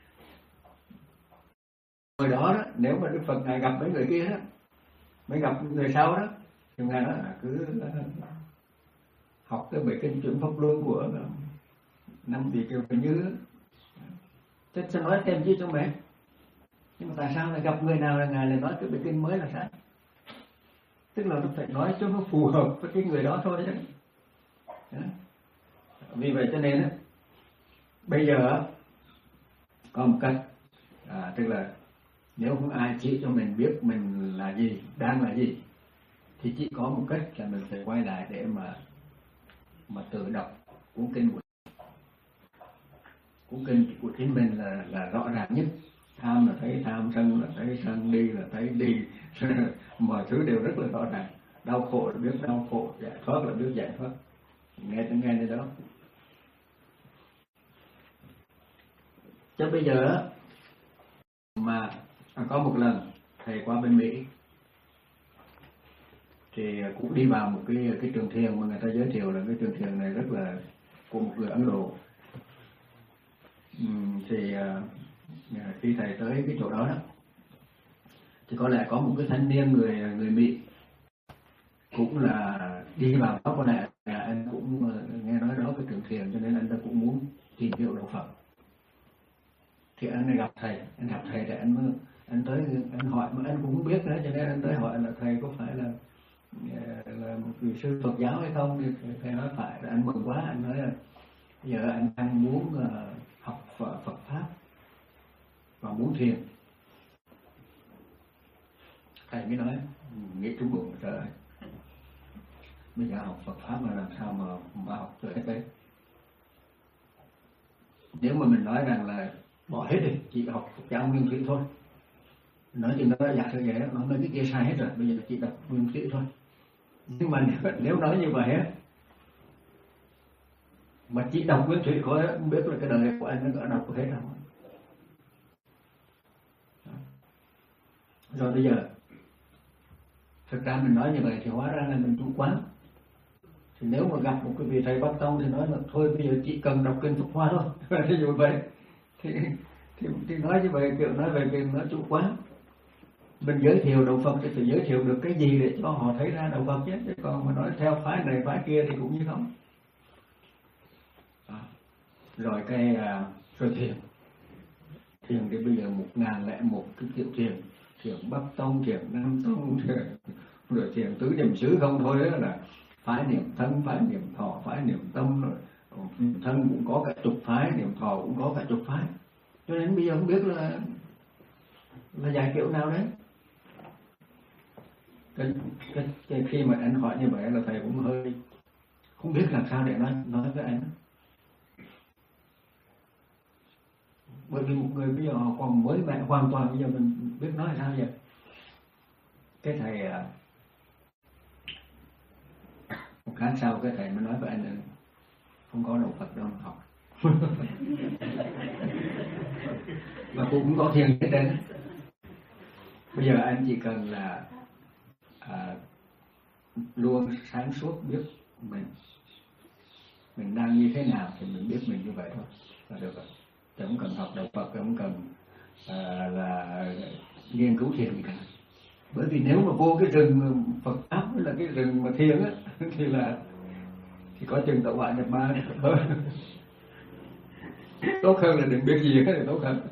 Hồi đó, đó nếu mà Đức Phật Ngài gặp mấy người kia đó, mới gặp người sau đó, thì Ngài nói là cứ uh, học cái bài kinh chuyển pháp luân của uh, năm vị kiều Trần Như. Thế sẽ nói thêm chứ cho mẹ. Nhưng mà tại sao lại gặp người nào là Ngài lại nói cái bài kinh mới là sao? Tức là nó phải nói cho nó phù hợp với cái người đó thôi chứ. Đó. Vì vậy cho nên á, bây giờ có một cách, à, tức là nếu không ai chỉ cho mình biết mình là gì, đang là gì, thì chỉ có một cách là mình phải quay lại để mà mà tự đọc cuốn kinh của cuốn kinh của chính mình là là rõ ràng nhất. Tham là thấy tham, sân là thấy sân, đi là thấy đi, mọi thứ đều rất là rõ ràng. Đau khổ là biết đau khổ, giải thoát là biết giải thoát. Nghe tiếng nghe đây đó. Chứ bây giờ mà có một lần thầy qua bên Mỹ thì cũng đi vào một cái cái trường thiền mà người ta giới thiệu là cái trường thiền này rất là của một người Ấn Độ. Uhm, thì uh, khi thầy tới cái chỗ đó đó thì có lẽ có một cái thanh niên người người Mỹ cũng là đi vào đó, có lẽ là anh cũng uh, nghe nói đó cái trường thiền, cho nên anh ta cũng muốn tìm hiểu đạo Phật. Thì anh này gặp thầy, anh gặp thầy thì anh mới anh tới anh hỏi mà anh cũng không biết nữa, cho nên anh tới hỏi là thầy có phải là là một vị sư Phật giáo hay không, thì thầy nói phải. Rồi anh mừng quá, anh nói là giờ anh đang muốn uh, học Phật, Phật pháp và muốn thiền. Thầy mới nói nghĩ trong bụng trời ơi, bây giờ học Phật pháp mà làm sao mà mà học được hết đấy. Nếu mà mình nói rằng là bỏ hết đi, chỉ học Phật giáo nguyên thủy thôi, nói thì nó giả sử vậy đó, nó nói cái kia sai hết rồi, bây giờ chỉ đọc nguyên thủy thôi. Nhưng mà nếu, nếu nói như vậy á, mà chỉ đọc nguyên thủy thôi á, không biết là cái đời của anh nó có đọc hết không. Rồi bây giờ thực ra mình nói như vậy thì hóa ra là mình chủ quán. Thì nếu mà gặp một cái vị thầy Bắc Tông thì nói là thôi bây giờ chỉ cần đọc kinh Phật Hoa thôi, ví dụ vậy thì, thì thì nói như vậy, kiểu nói về việc nói chủ quán. Mình giới thiệu đạo Phật thì phải giới thiệu được cái gì để cho họ thấy ra đạo Phật chứ, chứ còn mà nói theo phái này phái kia thì cũng như không. À, rồi cái à, rồi thiền thiền thì bây giờ một ngàn lẻ một cái kiểu thiền, thiền Bắc Tông, thiền Nam Tông, thiền, rồi thiền tứ niệm xứ không thôi đó, là phái niệm thân, phái niệm thọ, phái niệm tâm, rồi thân cũng có cả chục phái, niệm thọ cũng có cả chục phái. Cho nên bây giờ không biết là là giải kiểu nào đấy. cái, cái, cái khi mà anh hỏi như vậy là thầy cũng hơi không biết làm sao để nói nói với anh. Bởi vì một người bây giờ họ còn mới mẹ hoàn toàn, bây giờ mình biết nói là sao vậy? Cái thầy một tháng sau cái thầy mới nói với anh là không có đạo Phật đâu mà học. Và cũng có thiền hết đến. Bây giờ anh chỉ cần là à, luôn sáng suốt biết mình mình đang như thế nào thì mình biết mình như vậy thôi là được rồi. Chứ không cần học đạo Phật, không cần à, là nghiên cứu thiền gì cả. Bởi vì nếu mà vô cái rừng Phật pháp với là cái rừng mà thiền á thì là thì có chừng tẩu hỏa nhập ma hơn. Tốt hơn là đừng biết gì hết thì tốt hơn.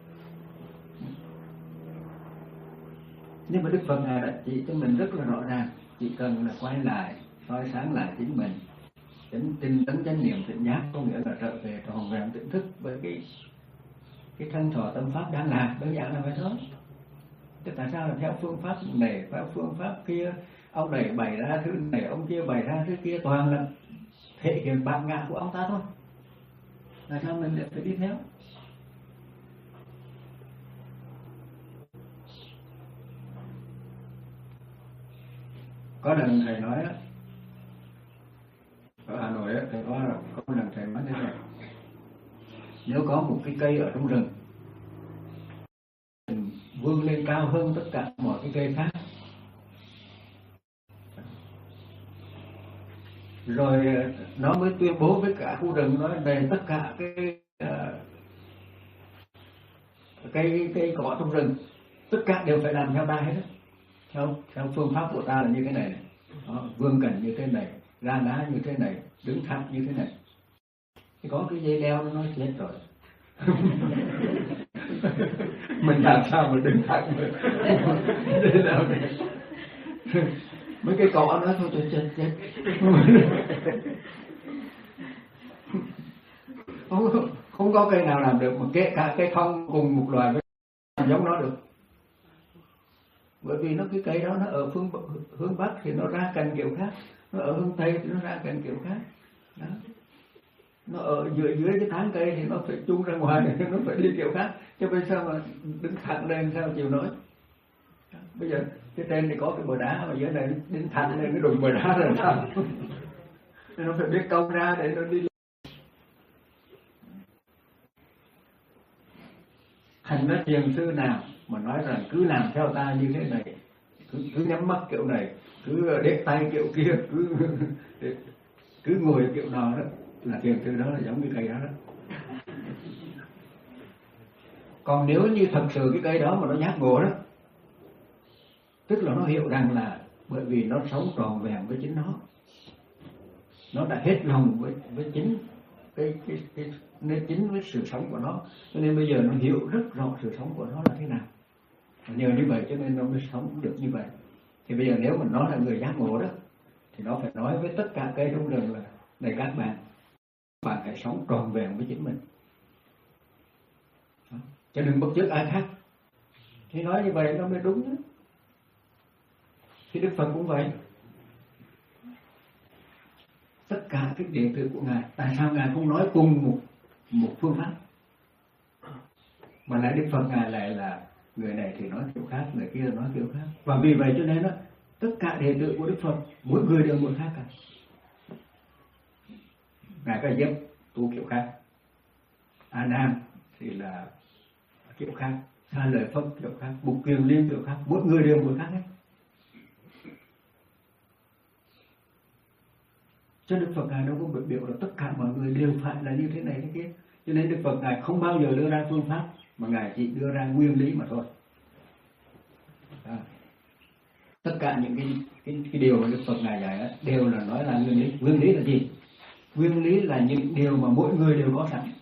Nhưng mà Đức Phật Ngài đã chỉ cho mình rất là rõ ràng, chỉ cần là quay lại soi sáng lại chính mình, chánh tinh tấn chánh niệm tỉnh giác, có nghĩa là trở về tròn vẹn tỉnh thức với cái cái thân thọ tâm pháp đang làm, đơn giản là vậy thôi. Thế tại sao là theo phương pháp này, theo phương pháp kia, ông này bày ra thứ này, ông kia bày ra thứ kia, toàn là thể hiện bản ngã của ông ta thôi. Tại sao mình lại phải đi theo? Có lần thầy nói đó, ở Hà Nội đó, thầy có, có lần thầy nói thế này: nếu có một cái cây ở trong rừng vươn lên cao hơn tất cả mọi cái cây khác, rồi nó mới tuyên bố với cả khu rừng nói về tất cả cái uh, cây cây cỏ trong rừng, tất cả đều phải làm theo ta hết đó. Theo, theo phương pháp của ta là như thế này, này. Đó, vương cảnh như thế này, ra đá như thế này, đứng thẳng như thế này. Thì có cái dây leo nó nói chết rồi. Mình làm sao mà đứng thẳng được? Dây leo này. Mấy cái cỏ nói thôi chết chết chết. Không, không có cây nào làm được, mà kể cả cây thông cùng một loài với giống nó được. Bởi vì nó cái cây đó nó ở phương hướng Bắc thì nó ra cành kiểu khác, nó ở hướng Tây thì nó ra cành kiểu khác. Đó. Nó ở dưới dưới cái tán cây thì nó phải chung ra ngoài, nó phải đi kiểu khác. Chứ bây sao mà đứng thẳng lên sao chịu nổi? Đó. Bây giờ cái trên thì có cái bờ đá, mà dưới này đứng thẳng lên cái đụng bờ đá rồi sao? Nên nó phải biết cong ra để nó đi. Thành ra thiền sư nào mà nói rằng cứ làm theo ta như thế này, cứ, cứ nhắm mắt kiểu này, cứ đét tay kiểu kia, cứ cứ ngồi kiểu nào đó, là thiền sư đó là giống như cây đó đó. Còn nếu như thật sự cái cây đó mà nó giác ngộ đó, tức là nó hiểu rằng là bởi vì nó sống tròn vẹn với chính nó, nó đã hết lòng với với chính cái cái cái nên chính với sự sống của nó, cho nên bây giờ nó hiểu rất rõ sự sống của nó là thế nào. Và nhờ như vậy cho nên nó mới sống được như vậy. Thì bây giờ nếu mà nó là người giác ngộ đó, thì nó phải nói với tất cả cây trong rừng là này các bạn, bạn hãy sống tròn vẹn với chính mình, đó. Chứ đừng bắt chước ai khác. Thì nói như vậy nó mới đúng đó. Thì Đức Phật cũng vậy. Tất cả các đệ tử của Ngài, tại sao Ngài không nói cùng một một phương pháp, mà lại Đức Phật Ngài lại là người này thì nói kiểu khác, người kia nói kiểu khác. Và vì vậy cho nên đó, tất cả đệ tử của Đức Phật mỗi người đều một khác cả. Ngài Ca Diếp tu kiểu khác, A Nan thì là kiểu khác, Sa Lợi Phất kiểu khác, Bục Kiền Liên kiểu khác, mỗi người đều một khác hết. Cho Đức Phật Ngài đâu có biểu là tất cả mọi người đều phải là như thế này thế kia. Cho nên Đức Phật Ngài không bao giờ đưa ra phương pháp, mà Ngài chỉ đưa ra nguyên lý mà thôi. À. Tất cả những cái, cái, cái điều mà Đức Phật Ngài dạy đó, đều là nói là nguyên lý. Nguyên lý là gì? Nguyên lý là những điều mà mỗi người đều có sẵn.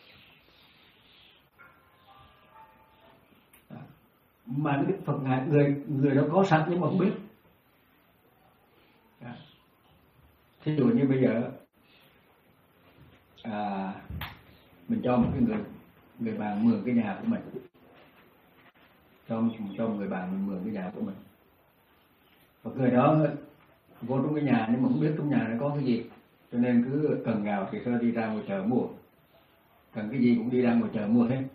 À. Mà cái Đức Phật Ngài, người, người đó có sẵn nhưng mà không biết. À. Thí dụ như bây giờ à, mình cho một cái người người bạn mượn cái nhà của mình, cho cho người bạn mình mượn cái nhà của mình, Và người đó vô trong cái nhà nhưng mà không biết trong nhà nó có cái gì, cho nên cứ cần gạo thì thôi đi ra ngoài chợ mua, cần cái gì cũng đi ra ngoài chợ mua hết.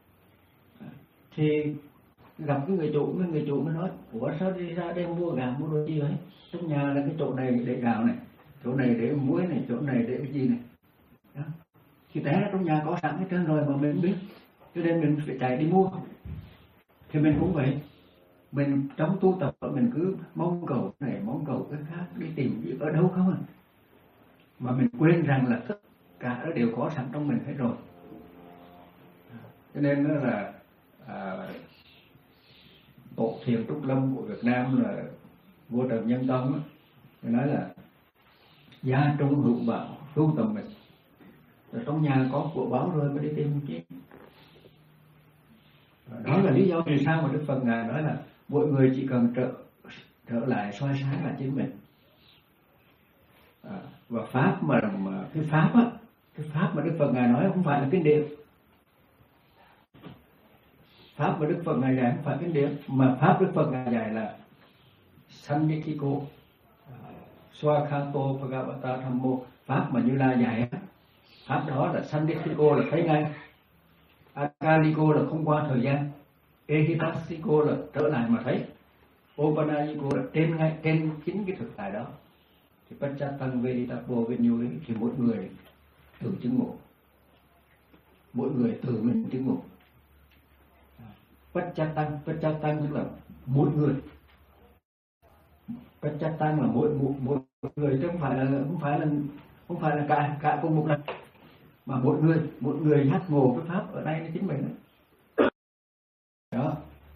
Thì gặp cái người chủ, cái người chủ mới nói: ủa sao đi ra đây mua gạo mua đồ gì ấy, trong nhà là cái chỗ này để gạo này, chỗ này để muối này, chỗ này để cái gì này. Đó. Thì té ra trong nhà có sẵn hết trơn rồi mà mình không biết, cho nên mình phải chạy đi mua. Thì mình cũng vậy, mình trong tu tập mình cứ mong cầu cái này mong cầu cái khác, đi tìm gì ở đâu không à, mà mình quên rằng là tất cả nó đều có sẵn trong mình hết rồi. Cho nên đó là à, tổ thiền Trúc Lâm của Việt Nam là vua Trần Nhân Tông á, nói là gia trung hữu bảo tu tầm mình. Rồi trong nhà có của báo rồi mới đi tìm chứ. Đó là lý do vì sao mà Đức Phật Ngài nói là mỗi người chỉ cần trở trở lại soi sáng là chính mình. À, và pháp mà, mà cái pháp á, cái pháp mà Đức Phật Ngài nói không phải là kinh điển. Pháp mà Đức Phật Ngài dạy không phải kinh điển, mà pháp Đức Phật Ngài dạy là Sannitthiko, Swakhanto Bhagavata Dhammo. Pháp mà Như Lai dạy, pháp đó là Sannitthiko là thấy ngay, Akaliko là không qua thời gian, Ehipassiko là trở lại mà thấy, Opanayiko là trên ngay trên chính cái thực tại đó. Thì Pacchatang Veditapo Vinyu thì mỗi người tự chứng ngộ, mỗi người tự mình chứng ngộ. Pacchatang, Pacchatang tức là mỗi người. Pacchatang là mỗi mỗi mỗi người, chứ không phải là không phải là không phải là cả cả cùng một lần, mà mỗi người mỗi người giác ngộ cái pháp ở đây là chính mình đó. Đó.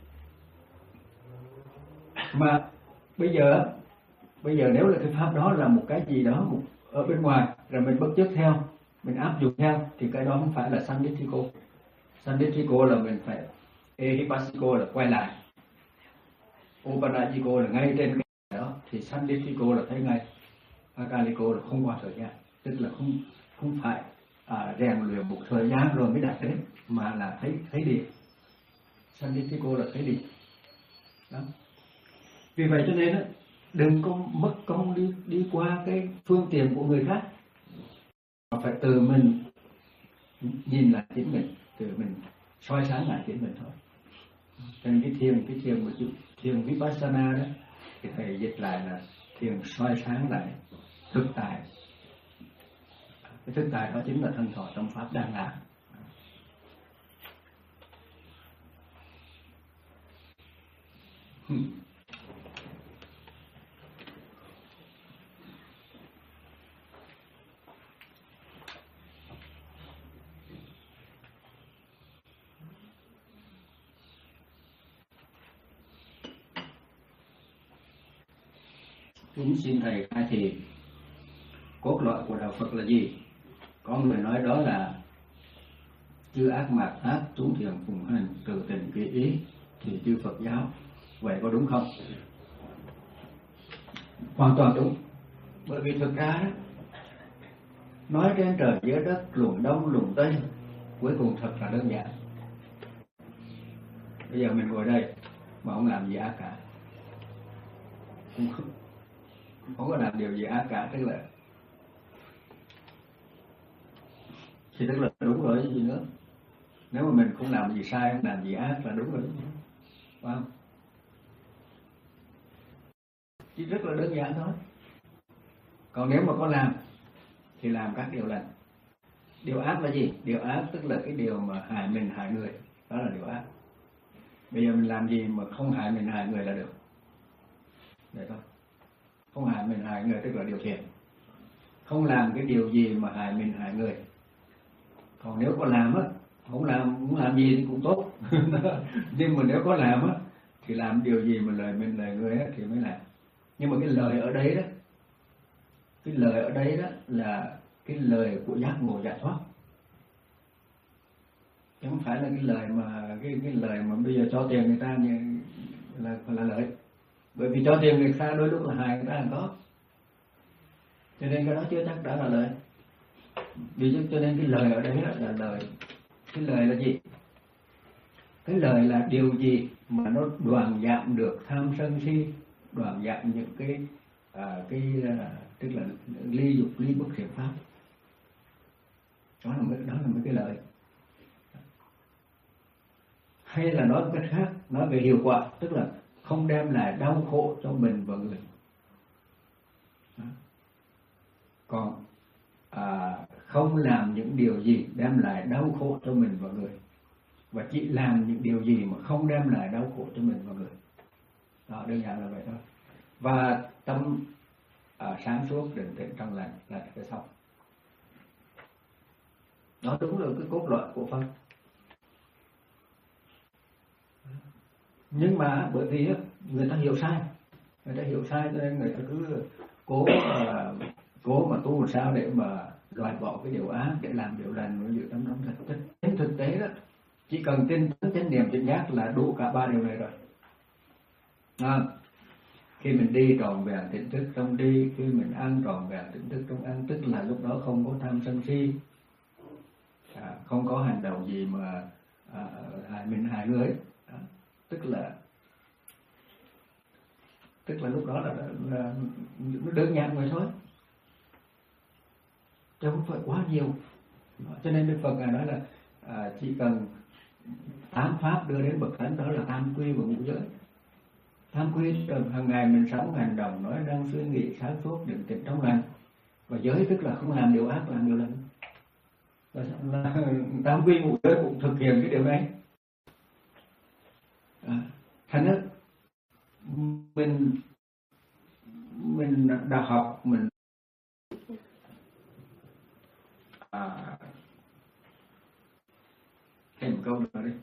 Mà bây giờ bây giờ nếu là cái pháp đó là một cái gì đó một, ở bên ngoài rồi mình bất chấp theo, mình áp dụng theo thì cái đó không phải là Sannitthiko. Sannitthiko là mình phải, Ehipassiko là quay lại, Opanayiko là ngay trên cái đó, thì Sannitthiko là thấy ngay, Akaliko là không qua thời gian, tức là không không phải à, rèn luyện một thời gian rồi mới đạt đến, mà là thấy thấy đi. Sannitthiko là thấy đi. Đó. Vì vậy cho nên đó, đừng có mất công đi đi qua cái phương tiện của người khác, mà phải tự mình nhìn lại chính mình, tự mình soi sáng lại chính mình thôi. Cho nên cái thiền cái thiền của thiền Vipassana đó thì thầy dịch lại là thiền soi sáng lại thực tại. Cái thực tại đó chính là thân thọ trong pháp đang làm. Hmm. Chúng xin thầy khai thị cốt lõi của đạo Phật là gì? Có người nói đó là chư ác mạt ác chúng thiền phùng hành từ tình ký ý thì chư Phật giáo. Vậy có đúng không? Hoàn toàn đúng. Bởi vì thực ra đó, nói trên trời dưới đất, luồng đông luồng tây, cuối cùng thật là đơn giản. Bây giờ mình ngồi đây mà không làm gì ác cả, không, không có làm điều gì ác cả, tức là thì tức là đúng rồi gì nữa. Nếu mà mình không làm gì sai, không làm gì ác là đúng rồi, phải không? Chỉ rất là đơn giản thôi. Còn nếu mà có làm thì làm các điều lành. Điều ác là gì? Điều ác tức là cái điều mà hại mình hại người, đó là điều ác. Bây giờ mình làm gì mà không hại mình hại người là được, vậy thôi. Không hại mình hại người tức là điều thiện. Không làm cái điều gì mà hại mình hại người. Còn nếu có làm á, không làm không làm gì thì cũng tốt. Nhưng mà nếu có làm á thì làm điều gì mà lợi mình lợi người á thì mới làm. Nhưng mà cái lời ở đây đó, cái lời ở đây đó là cái lời của giác ngộ giải thoát, chứ không phải là cái lời mà cái cái lời mà bây giờ cho tiền người ta như là là lợi. Bởi vì cho tiền người ta đôi lúc là hại người ta làm tốt, cho nên cái đó chưa chắc đã là lợi. Vì cho nên cái lời ở đây là lời. Cái lời là gì? Cái lời là điều gì mà nó đoạn giảm được tham sân si, đoạn giảm những cái à, cái à, tức là ly dục ly bất thiện pháp. Đó là mấy, đó là mấy cái lợi. Hay là nói cách khác, nói về hiệu quả, tức là không đem lại đau khổ cho mình và người. Đó. Còn à, không làm những điều gì đem lại đau khổ cho mình và người, và chỉ làm những điều gì mà không đem lại đau khổ cho mình và người. Đó, đơn giản là vậy thôi. Và tâm à, sáng suốt, định tĩnh trong lành là cái xong. Đó đúng là cái cốt lõi của Phật. Nhưng mà bởi vì người ta hiểu sai, người ta hiểu sai cho nên người ta cứ cố uh, cố mà tu làm sao để mà loại bỏ cái điều ác để làm điều lành với dự tâm trong thực tế. Trên thực tế đó, chỉ cần tin chánh niệm chánh giác là đủ cả ba điều này rồi. À, khi mình đi tròn vẹn tỉnh thức trong đi, khi mình ăn tròn vẹn tỉnh thức trong ăn, tức là lúc đó không có tham sân si, à, không có hành động gì mà à, hại mình hại người. À, tức là tức là lúc đó là, là, là nó đơn giản vậy thôi, chứ không phải quá nhiều. Cho nên Đức Phật ngài nói là à, chỉ cần tám pháp đưa đến bậc thánh, đó là tam quy và ngũ giới. Tam quy hàng ngày mình sống, hành động, nói năng, suy nghĩ sáng suốt, định tĩnh trong lành. Và giới tức là không làm điều ác, làm điều lành. Và tam quy ngũ giới cũng thực hiện cái điều này. À, thành ra mình mình đã học mình à, thêm một câu nữa đi.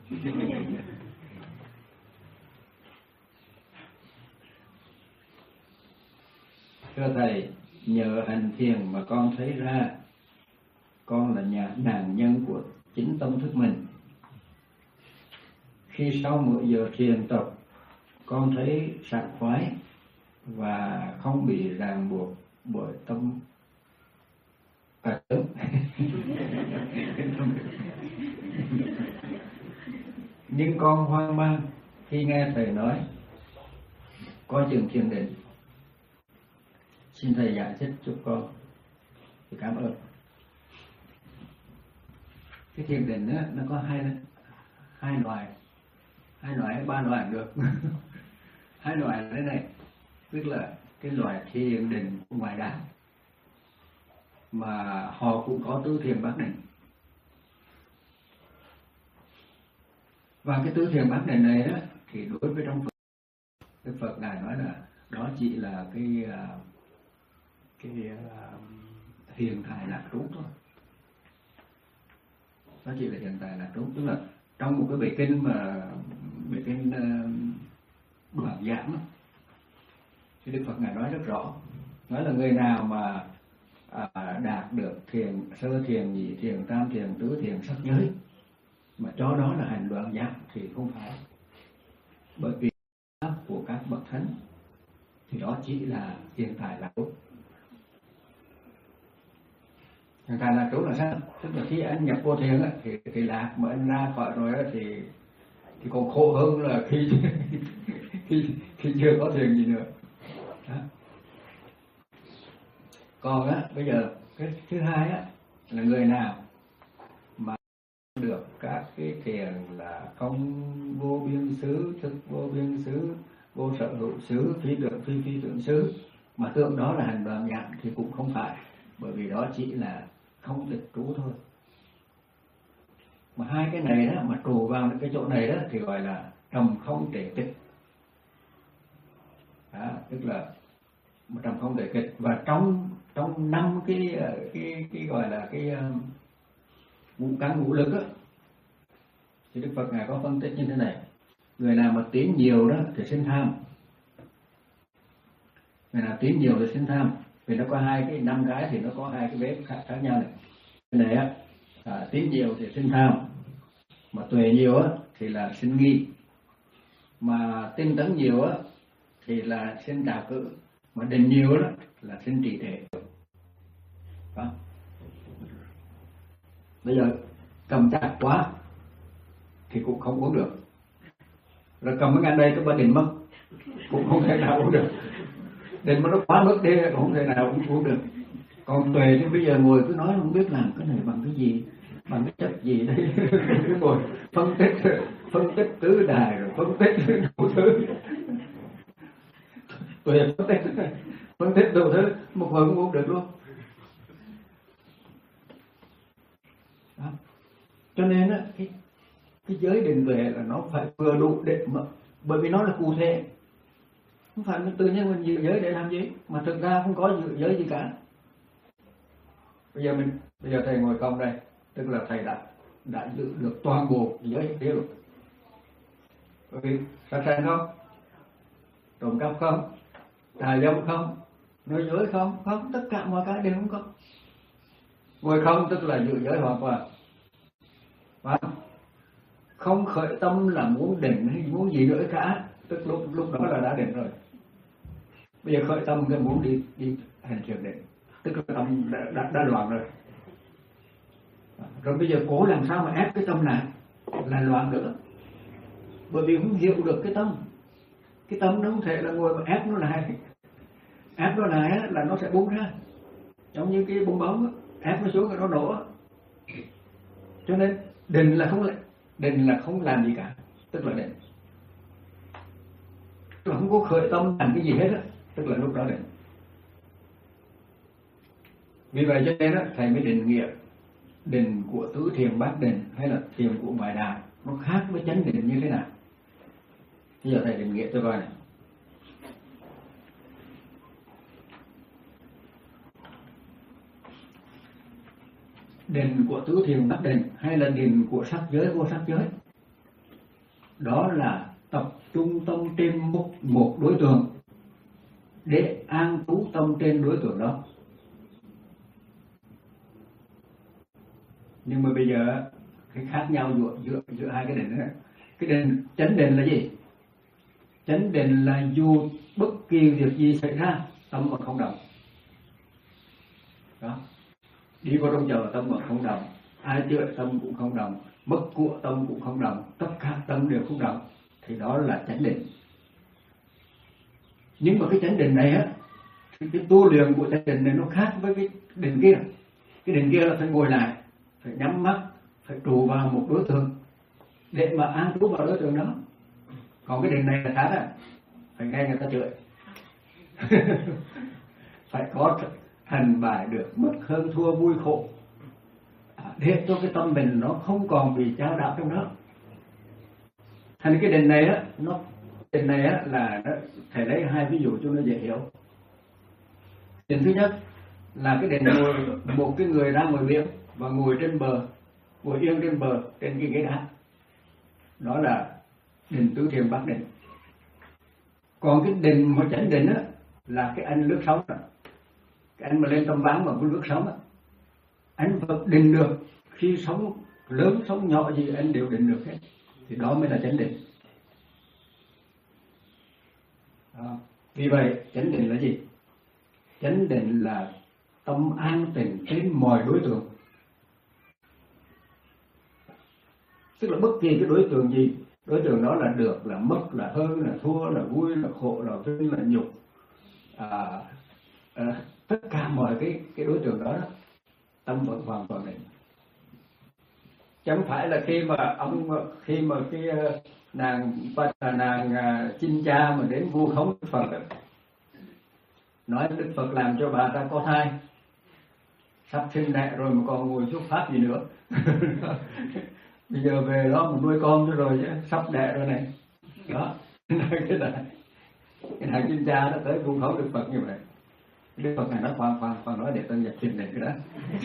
Thưa thầy, nhờ hành thiền mà con thấy ra con là nhà nạn nhân của chính tâm thức mình. Khi sau mỗi giờ thiền tập, con thấy sảng khoái và không bị ràng buộc bởi tâm à, đúng. Nhưng con hoang mang khi nghe thầy nói coi chừng thiền định. Xin thầy giải thích giúp con. Thì cảm ơn. Cái thiền định đó, nó có hai hai loại, hai loại ba loại được. Hai loại là thế này, tức là cái loại thiền định ngoài đạo mà họ cũng có tứ thiền bát định. Và cái tứ thiền bát định này đó thì đối với trong Phật, Đức Phật ngài nói là đó chỉ là cái cái hiền thải lạc trú thôi. Đó chỉ là hiền thải lạc trú, tức là trong một cái bài kinh mà bài kinh Đoạn Giảng đó, thì Đức Phật ngài nói rất rõ, nói là người nào mà à, đạt được thiền sơ thiền, nhị thiền, tam thiền, tứ thiền, sắc giới mà cho đó là hành Đoạn Giác thì không phải. Bởi vì pháp của các bậc thánh thì đó chỉ là hiền thải lạc trú. Hiền thải lạc trú là sao? Tức là khi anh nhập vô thiền á, thì thì lạc, mà anh ra khỏi rồi á, thì thì còn khổ hơn là khi khi khi chưa có thiền gì nữa. Đó. Còn á bây giờ cái thứ hai á là người nào mà được các cái thiền là không vô biên xứ, thức vô biên xứ, vô sở hữu xứ, phi tưởng phi phi tưởng xứ, mà tưởng đó là hành Đoạn Giác thì cũng không phải, bởi vì đó chỉ là không tịch trú thôi. Mà hai cái này đó mà trụ vào cái chỗ này đó thì gọi là trầm không thể tịch. Đó, tức là một trầm không thể tịch. Và trong trong năm cái cái cái gọi là cái ngũ căn ngũ lực á, thì Đức Phật ngài có phân tích như thế này: người nào mà tiến nhiều đó thì sinh tham, người nào tiến nhiều thì sinh tham. Vì nó có hai cái năm cái thì nó có hai cái bếp khác, khác nhau này. Cái này á à, tiến nhiều thì sinh tham, mà tuệ nhiều á thì là sinh nghi, mà tinh tấn nhiều á thì là sinh trào cự, mà định nhiều đó là sinh trì thể. Đó. Bây giờ cầm chặt quá thì cũng không uống được, rồi cầm cái ngăn đây cái bất định mất cũng không thể nào uống được. Định mà nó quá mức đi cũng không thể nào uống được. Còn tuệ thì bây giờ ngồi cứ nói không biết làm cái này bằng cái gì, bằng cái chất gì đấy, cứ ngồi phân tích phân tích tứ đài rồi phân tích đủ thứ. Tuệ phân tích phân tích đủ thứ, một hồi cũng uống được luôn. Đó. Cho nên á, cái cái giới định tuệ là nó phải vừa đủ để mà, bởi vì nó là cụ thể, không phải mình tự nhiên mình giữ giới để làm gì, mà thực ra không có giữ giới gì cả. Bây giờ mình bây giờ thầy ngồi không đây, tức là thầy đã đã giữ được toàn bộ giới kia rồi. Bởi vì sát sanh không, trộm cắp không, tà dâm không, nói dối không, không, tất cả mọi cái đều không có. Ngồi không tức là giữ giới hoàn toàn. Và không khởi tâm là muốn định hay muốn gì nữa cả, tức lúc lúc đó là đã định rồi. Bây giờ khởi tâm cái muốn đi đi hành thiền định, tức là tâm đã, đã, đã loạn rồi. Rồi bây giờ cố làm sao mà ép cái tâm này là loạn nữa, bởi vì không hiểu được cái tâm. Cái tâm nó không thể là ngồi mà ép nó lại, ép nó lại là nó sẽ bung ra, giống như cái bong bóng ép nó xuống rồi nó nổ. Cho nên định là không định là không làm gì cả, tức là định, tức là không có khởi tâm làm cái gì hết á, tức là lúc đó định. Vì vậy cho nên đó, thầy mới định nghĩa định của tứ thiền bát định hay là thiền của ngoại đạo nó khác với chánh định như thế nào. Bây giờ thầy định nghĩa cho coi này. Định của tứ thiền bát định hay là định của sắc giới vô sắc giới, đó là tập trung tâm trên một, một đối tượng để an trú tâm trên đối tượng đó. Nhưng mà bây giờ cái khác nhau giữa giữa, giữa hai cái định đó. Cái định chánh định là gì? Chánh định là dù bất kỳ việc gì xảy ra tâm vẫn không động. Đó. Đi vào trong chợ tâm vẫn không động, ai chửi tâm cũng không động, mất của tâm cũng không động, tất cả tâm đều không động, thì đó là chánh định. Nhưng mà cái chánh định này á, cái tu luyện của chánh định này nó khác với cái định kia. Cái định kia là phải ngồi lại, phải nhắm mắt, phải trụ vào một đối tượng để mà an trú vào đối tượng đó. Còn cái định này là khác á, phải nghe người ta chửi. Phải có thành bại được mất hơn thua vui khổ, để cho cái tâm mình nó không còn bị chao đảo trong đó. Thành cái định này á, nó định này á là nó, thầy lấy hai ví dụ cho nó dễ hiểu. Định thứ nhất là cái định ngồi một cái người đang ngồi biển và ngồi trên bờ, ngồi yên trên bờ trên cái ghế đá, đó là định tứ thiền bát định. Còn cái định mà chánh định á là cái anh lướt sóng đó. Cái anh mà lên tâm ván mà có lướt sóng á, anh vẫn định được, khi sóng lớn sóng nhỏ gì anh đều định được hết, thì đó mới là chánh định. Đó. Vì vậy chánh định là gì? Chánh định là tâm an tịnh trên mọi đối tượng, tức là bất kỳ cái đối tượng gì, đối tượng đó là được, là mất, là hơn, là thua, là vui, là khổ, là vinh, là nhục, à, à, tất cả mọi cái cái đối tượng đó, đó tâm vẫn hoàn toàn định. Chẳng phải là khi mà ông khi mà cái nàng nàng Chinh Cha mà đến vu khống Đức Phật, nói Đức Phật làm cho bà ta có thai, sắp sinh đẻ rồi mà còn ngồi thuyết pháp gì nữa. Bây giờ về đó mình nuôi con cho rồi chứ, sắp đẻ rồi này. Đó, cái này cái nàng Chinh Cha nó tới vu khống Đức Phật như vậy. Đức Phật này nói khoan khoan khoan nói để tôi nhập trình này cái đó.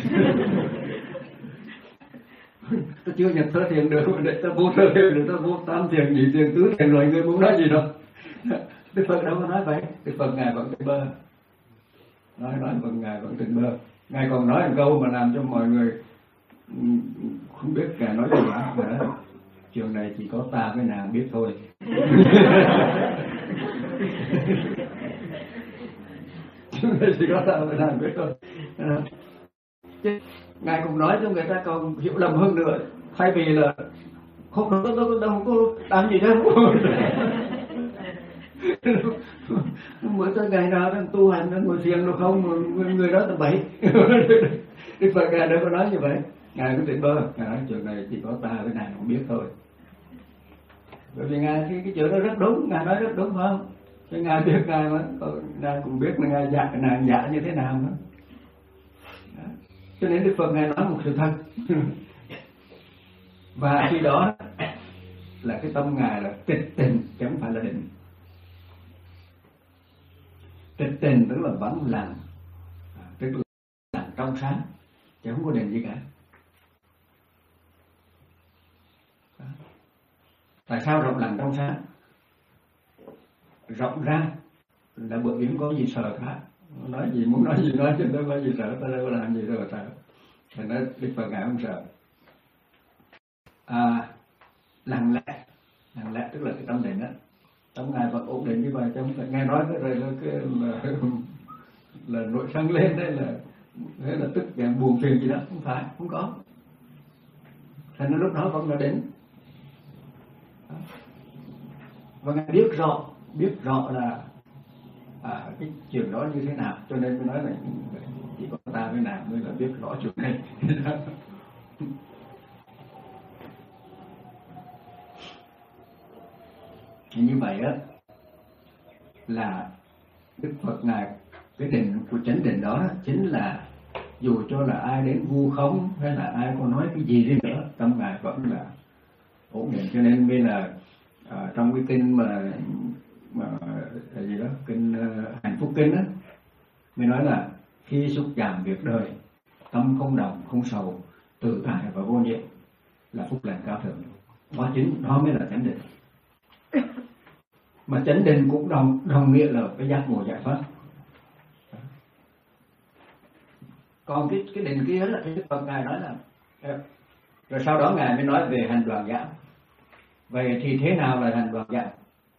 Tôi chưa nhập thơ thiền được, để tôi vô thơ thiền được, tôi vô tam thiền, nhị thiền, tứ thiền rồi, người muốn nói gì đâu. Đức Phật đâu có nói vậy. Đức Phật Ngài vẫn tỉnh bơ. Nói nói vẫn Ngài vẫn tỉnh bơ. Ngài còn nói một câu mà làm cho mọi người không biết Ngài nói gì nữa. Trường này chỉ có ta với nàng biết thôi. Trường này chỉ có ta với nàng biết thôi. Chứ Ngài cũng nói cho người ta còn hiểu lầm hơn nữa, thay vì là không, tôi, tôi, tôi không có làm gì đâu. mới tới ngày nào đang tu hành đang ngồi thiền đâu không, người đó tầm bậy. Đức Phật ngài đâu có nói như vậy. Ngài có tỉnh bơ, ngài nói chuyện này chỉ có ta với nàng không biết thôi. Bởi vì ngài cái, cái chuyện đó rất đúng, ngài nói rất đúng phải không? Chứ ngài biết ngài mà, ngài cũng biết là ngài dạ nàng dạ như thế nào nữa. Đó. Cho nên Đức Phật ngài nói một sự thật. Và khi đó là cái tâm ngài là tịch tình chứ không phải là định. Tịch tình tức là vắng lặng, tức là lặng trong sáng, chứ không có định gì cả. Đó. Tại sao rộng lặng trong sáng? Rộng ra là bởi vì không có gì sợ cả. Nói gì muốn nói gì nói, chứ đâu có gì sợ, ta đâu có làm gì đâu mà sợ. Thành ra Đức Phật ngài không sợ. À, lặng lẽ, lặng lẽ tức là cái tâm định đó. Tâm ngài vẫn ổn định như vậy, chứ không phải nghe nói cái rồi cái là, là nổi sân lên đấy, là thế là tức giận buồn phiền gì đó, không phải, không có. Thành ra lúc đó vẫn là định. Và ngài biết rõ, biết rõ là à, cái chuyện đó như thế nào, cho nên mới nói là chỉ có ta với nàng mới là biết rõ chuyện này. Như vậy á là Đức Phật ngài cái định của chánh định đó chính là dù cho là ai đến vu khống hay là ai có nói cái gì đi nữa, tâm ngài vẫn là ổn định. Cho nên mới là à, trong cái kinh mà mà là gì đó, kinh uh, hạnh phúc kinh đó mới nói là khi xúc chạm việc đời, tâm không động không sầu, tự tại và vô nhiễm là phúc lành cao thượng. Đó chính đó mới là chánh định. Mà chánh định cũng đồng đồng nghĩa là cái giác ngộ giải thoát. Còn cái cái định kia là cái Phật ngài nói là, rồi sau đó ngài mới nói về hành đoàn giảm. Vậy thì thế nào là hành đoàn giảm?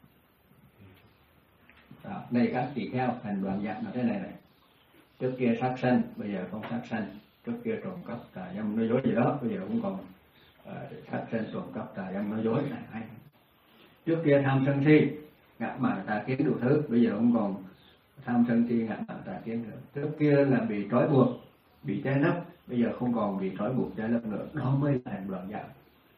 Đó, này các tỳ kheo, hành đoàn giảm là thế này này. Trước kia sát sanh, bây giờ không sát sanh. Trước kia trộm cắp, tà dâm nói dối gì đó, bây giờ không còn uh, sát sanh, trộm cắp, tà dâm nói dối này hay. Trước kia tham sân si, ngã mạn tà kiến đủ thứ, bây giờ không còn tham sân si, ngã mạn tà kiến nữa. Trước kia là bị trói buộc, bị che lấp, bây giờ không còn bị trói buộc che lấp nữa. Đó mới là hành đoàn giảm.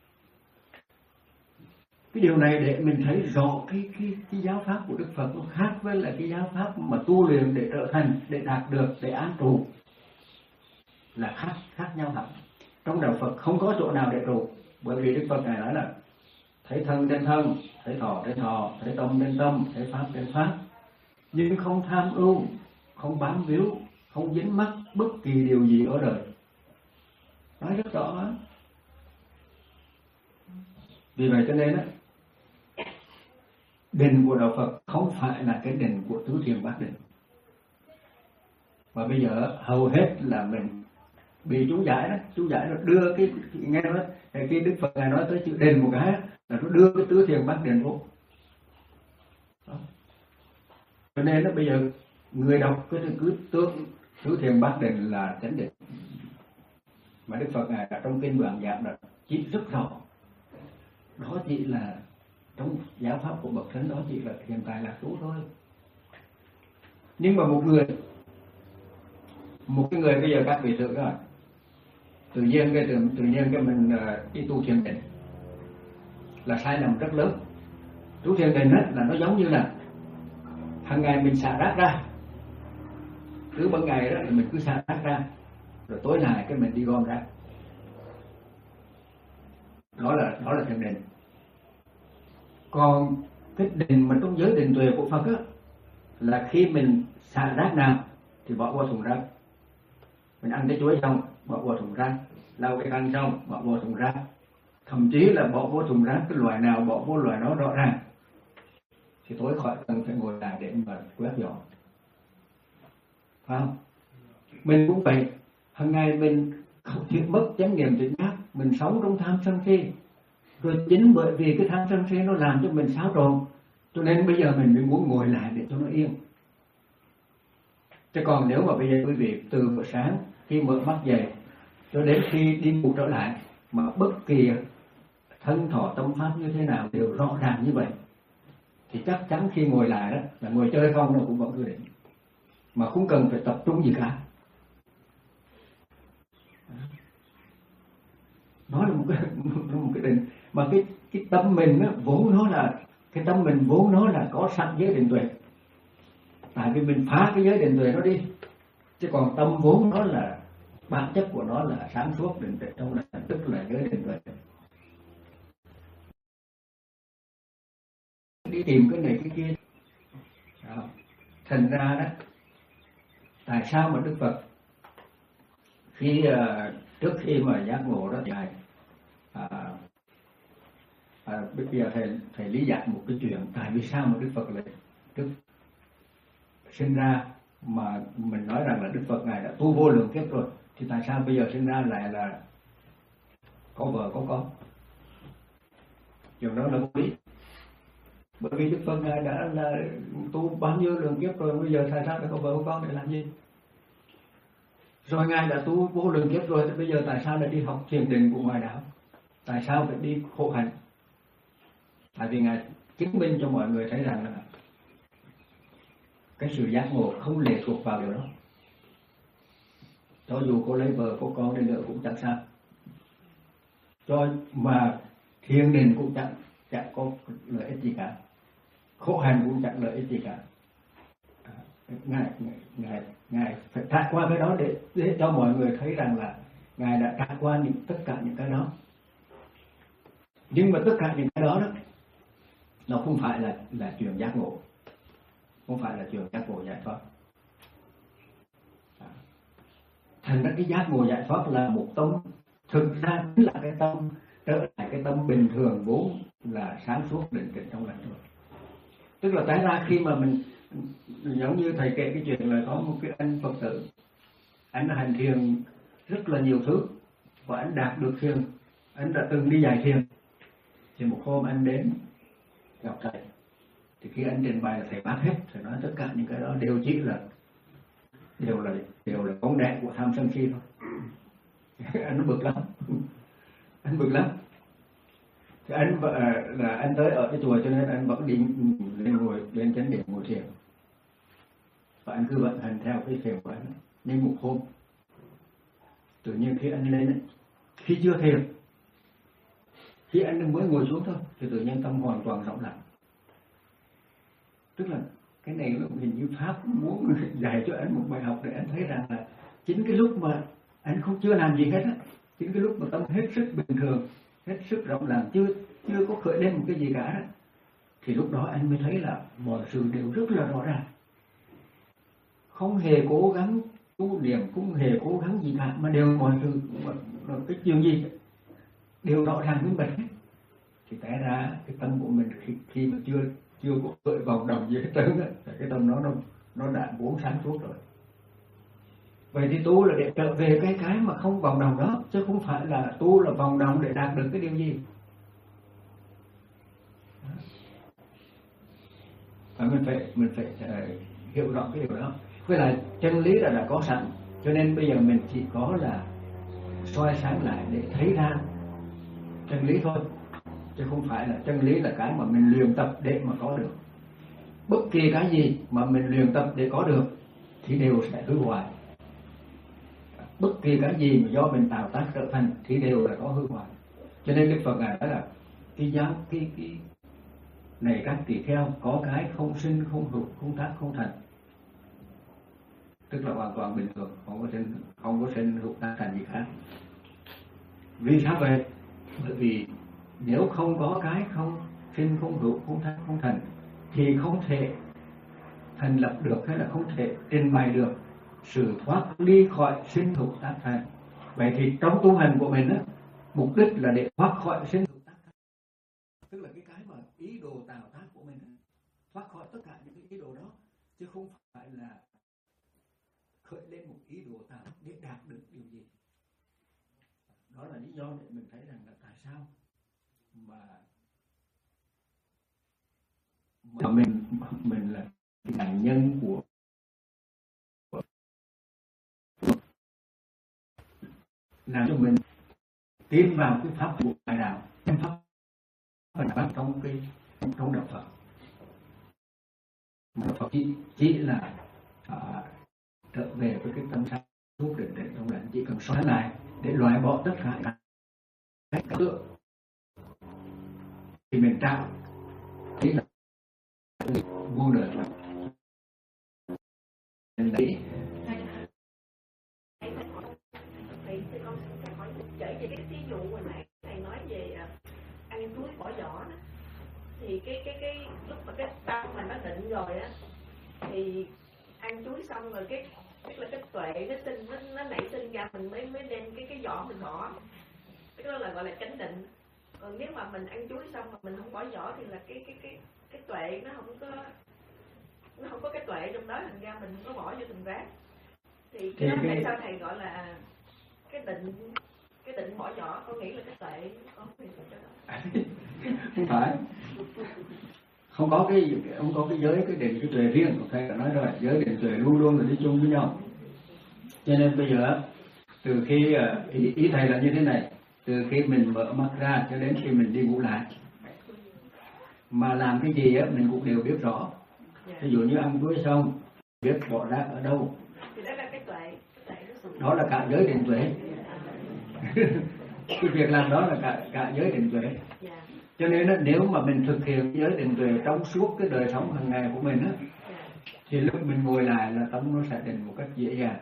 Cái điều này để mình thấy rõ cái cái cái giáo pháp của Đức Phật nó khác với là cái giáo pháp mà tu luyện để trở thành, để đạt được, để an trụ là khác khác nhau hẳn. Trong đạo Phật không có chỗ nào để trụ, bởi vì Đức Phật ngài nói là thấy thân trên thân, thấy thọ trên thọ, thấy tâm trên tâm, thấy pháp trên pháp, nhưng không tham ưu, không bám víu, không dính mắc bất kỳ điều gì ở đời. Nói rất rõ đó. Vì vậy cho nên á, định của đạo Phật không phải là cái định của tứ thiền bát định. Và bây giờ hầu hết là mình bị chú giải đó, chú giải nó đưa cái, nghe nói khi Đức Phật ngài nói tới chữ định một cái là nó đưa cái tứ thiền bát định vô. Đó. Cho nên đó, bây giờ người đọc cái cứ tướng tứ thiền bát định là chánh định, mà Đức Phật ngài trong kinh Đoạn Giảm đã chỉ rất rõ. Đó chỉ là trong giáo pháp của bậc thánh, đó chỉ là hiện tại lạc trú thôi. Nhưng mà một người một cái người bây giờ các vị thử rồi, tự nhiên cái tự, tự nhiên cái mình uh, đi tu thiền định là sai lầm rất lớn. Tu thiền định là nó giống như là hàng ngày mình xả rác ra, cứ ban ngày đó mình cứ xả rác ra, rồi tối lại cái mình đi gom rác. Đó là đó là thiền định. Còn cái định mà trong giới định tuệ của Phật á, là khi mình xả rác nào thì bỏ vào thùng rác. Mình ăn cái chuối xong bỏ vào thùng rác, lau cái khăn xong bỏ vào thùng rác, thậm chí là bỏ vô thùng rác cái loại nào bỏ vô loại đó rõ ràng, thì tối khỏi cần phải ngồi lại để mà quét dọn, phải không? Mình cũng vậy, hàng ngày mình không thiết mất chánh niệm tỉnh giác, mình sống trong tham sân si, rồi chính bởi vì cái tham sân si nó làm cho mình xáo trộn, cho nên bây giờ mình mới muốn ngồi lại để cho nó yên. Chứ còn nếu mà bây giờ quý vị từ buổi sáng khi mở mắt dậy cho đến khi đi ngủ trở lại mà bất kỳ thân thọ tâm pháp như thế nào đều rõ ràng như vậy, thì chắc chắn khi ngồi lại đó là ngồi chơi không nó cũng vẫn cứ định, mà không cần phải tập trung gì cả. Nó là một cái một cái định, mà cái cái tâm mình á, vốn nó là cái tâm mình vốn nó là có sẵn giới định tuệ, tại vì mình phá cái giới định tuệ nó đi, chứ còn tâm vốn nó là bản chất của nó là sáng suốt định tuệ trong lành, tức là giới định tuệ. Đi tìm cái này cái kia. Đó. Thành ra đó, tại sao mà Đức Phật khi uh, trước khi mà giác ngộ đó dài à, à, bây giờ thầy thầy lý giải một cái chuyện tại vì sao mà Đức Phật lại trước sinh ra, mà mình nói rằng là Đức Phật ngài đã tu vô lượng kiếp rồi, thì tại sao bây giờ sinh ra lại là có vợ có con? Chuyện đó là vô lý. Bởi vì Đức Phật ngài đã là tu bao nhiêu lượng kiếp rồi, bây giờ tại sao lại có vợ có con để làm gì? Rồi ngài đã tu vô lượng kiếp rồi, thì bây giờ tại sao lại đi học thiền định của ngoại đạo? Tại sao phải đi khổ hạnh? Tại vì ngài chứng minh cho mọi người thấy rằng là cái sự giác ngộ không lệ thuộc vào điều đó. Cho dù cô lấy vợ có con đi nữa cũng chẳng sao, cho mà thiền định cũng chẳng chẳng có lợi ích gì cả, khổ hạnh cũng chẳng lợi ích gì cả. Ngài ngài ngài phải trải qua cái đó để để cho mọi người thấy rằng là ngài đã trải qua những tất cả những cái đó. Nhưng mà tất cả những cái đó đó nó không phải là là chuyện giác ngộ, không phải là chuyện giác ngộ giải thoát. Thành ra cái giác ngộ giải thoát là một tâm, thực ra chính là cái tâm trở lại cái tâm bình thường vốn là sáng suốt định tĩnh trong lành rồi. Tức là tại ra khi mà mình giống như thầy kể cái chuyện là có một cái anh Phật tử, anh đã hành thiền rất là nhiều thứ và anh đạt được thiền, anh đã từng đi dạy thiền. Thì một hôm anh đến gặp thầy, thì khi anh trình bày là thầy bác hết, thầy nói tất cả những cái đó đều chỉ là đều là đều là bóng đèn của tham sân si thôi. Anh bực lắm, anh bực lắm. Thì anh là anh tới ở cái chùa cho nên anh vẫn đi lên ngồi lên chánh điện ngồi thiền, và anh cứ vận hành theo cái thiền của anh. Nhưng một hôm tự nhiên khi anh lên ấy, khi chưa thiền, khi anh mới ngồi xuống thôi, thì tự nhiên tâm hoàn toàn rộng lặng. Tức là cái này là hình như Pháp muốn dạy cho anh một bài học để anh thấy rằng là chính cái lúc mà anh không chưa làm gì hết á, chính cái lúc mà tâm hết sức bình thường, hết sức rộng lặng, chưa chưa có khởi lên một cái gì cả, thì lúc đó anh mới thấy là mọi sự đều rất là rõ ràng. Không hề cố gắng tu niệm, không hề cố gắng gì cả, mà đều mọi sự cái chuyện gì đều rõ ràng minh bạch hết. Thì té ra cái tâm của mình khi, khi mà chưa chưa có khởi vòng đồng gì hết trơn á, cái tâm nó nó nó đã vốn sáng suốt rồi. Vậy thì tu là để trở về cái cái mà không vòng đồng đó, chứ không phải là tu là vòng đồng để đạt được cái điều gì. Và mình phải mình phải uh, hiểu rõ cái điều đó. Với lại chân lý là đã có sẵn, cho nên bây giờ mình chỉ có là soi sáng lại để thấy ra chân lý thôi, chứ không phải là chân lý là cái mà mình luyện tập để mà có được. Bất kỳ cái gì mà mình luyện tập để có được thì đều sẽ hư hoại. Bất kỳ cái gì mà do mình tạo tác trở thành thì đều là có hư hoại. Cho nên Đức Phật ngài nói là cái giáo cái cái này các tỳ kheo, có cái không sinh không hữu, không tác không thành, tức là hoàn toàn bình thường, không có sinh không có sinh hữu tác thành gì khác. Vì sao vậy? Bởi vì nếu không có cái không sinh không hữu, không tác không thành thì không thể thành lập được, hay là không thể trình bày được sự thoát ly khỏi sinh hữu tác thành. Vậy thì trong tu hành của mình á, mục đích là để thoát khỏi sinh hữu tác thành, tức là cái cái mà ý đồ tạo tác của mình, thoát khỏi tất cả những cái ý đồ đó, chứ không phải là khởi lên một ý đồ tạo để đạt được điều gì. Đó là lý do để mình thấy rằng là tại sao mà mà mình mình là nạn nhân của làm cho mình tiến vào cái pháp của ngoại đạo, pháp phật pháp trong cái trong đạo Phật. chỉ, chỉ là à, trở về với cái tâm sáng suốt định định trong lành, chỉ cần xóa lại để loại bỏ tất cả các cái tượng thì mình trao chỉ là vô đời lắm. Nên đấy
thì con sẽ hỏi trở về cái ví dụ hồi nãy thầy nói về ăn chuối bỏ vỏ đó, thì cái cái cái lúc mà cái tâm mà nó định rồi á thì ăn chuối xong rồi cái tức là cái tuệ nó sinh nó, nó nảy sinh ra mình mới mới đem cái cái vỏ mình bỏ, cái đó là gọi là chánh định. Còn nếu mà mình ăn chuối xong mà mình không bỏ vỏ thì là cái cái cái cái tuệ nó không có nó không có cái tuệ trong đó, thành ra mình không có bỏ vô thùng rác. Thì cái đó tại sao thầy gọi là cái định cái định bỏ vỏ? Con nghĩ là cái tuệ con nghĩ là cho đó.
Không phải, không có cái không có cái giới cái định cái tuệ riêng. Thầy đã nói rồi, giới định tuệ luôn luôn là đi chung với nhau. Cho nên bây giờ từ khi ý, ý thầy là như thế này, từ khi mình mở mắt ra cho đến khi mình đi ngủ lại mà làm cái gì á mình cũng đều biết rõ. Ví dụ như ăn chuối xong biết bỏ rác ở đâu,
thì đó là cái tuệ, cái tuệ
đó là cả giới định tuệ. Cái việc làm đó là cả cả giới định tuệ. Cho nên đó, nếu mà mình thực hiện giới định tuệ trong suốt cái đời sống hàng ngày của mình á, thì lúc mình ngồi lại là tâm nó sẽ định một cách dễ dàng.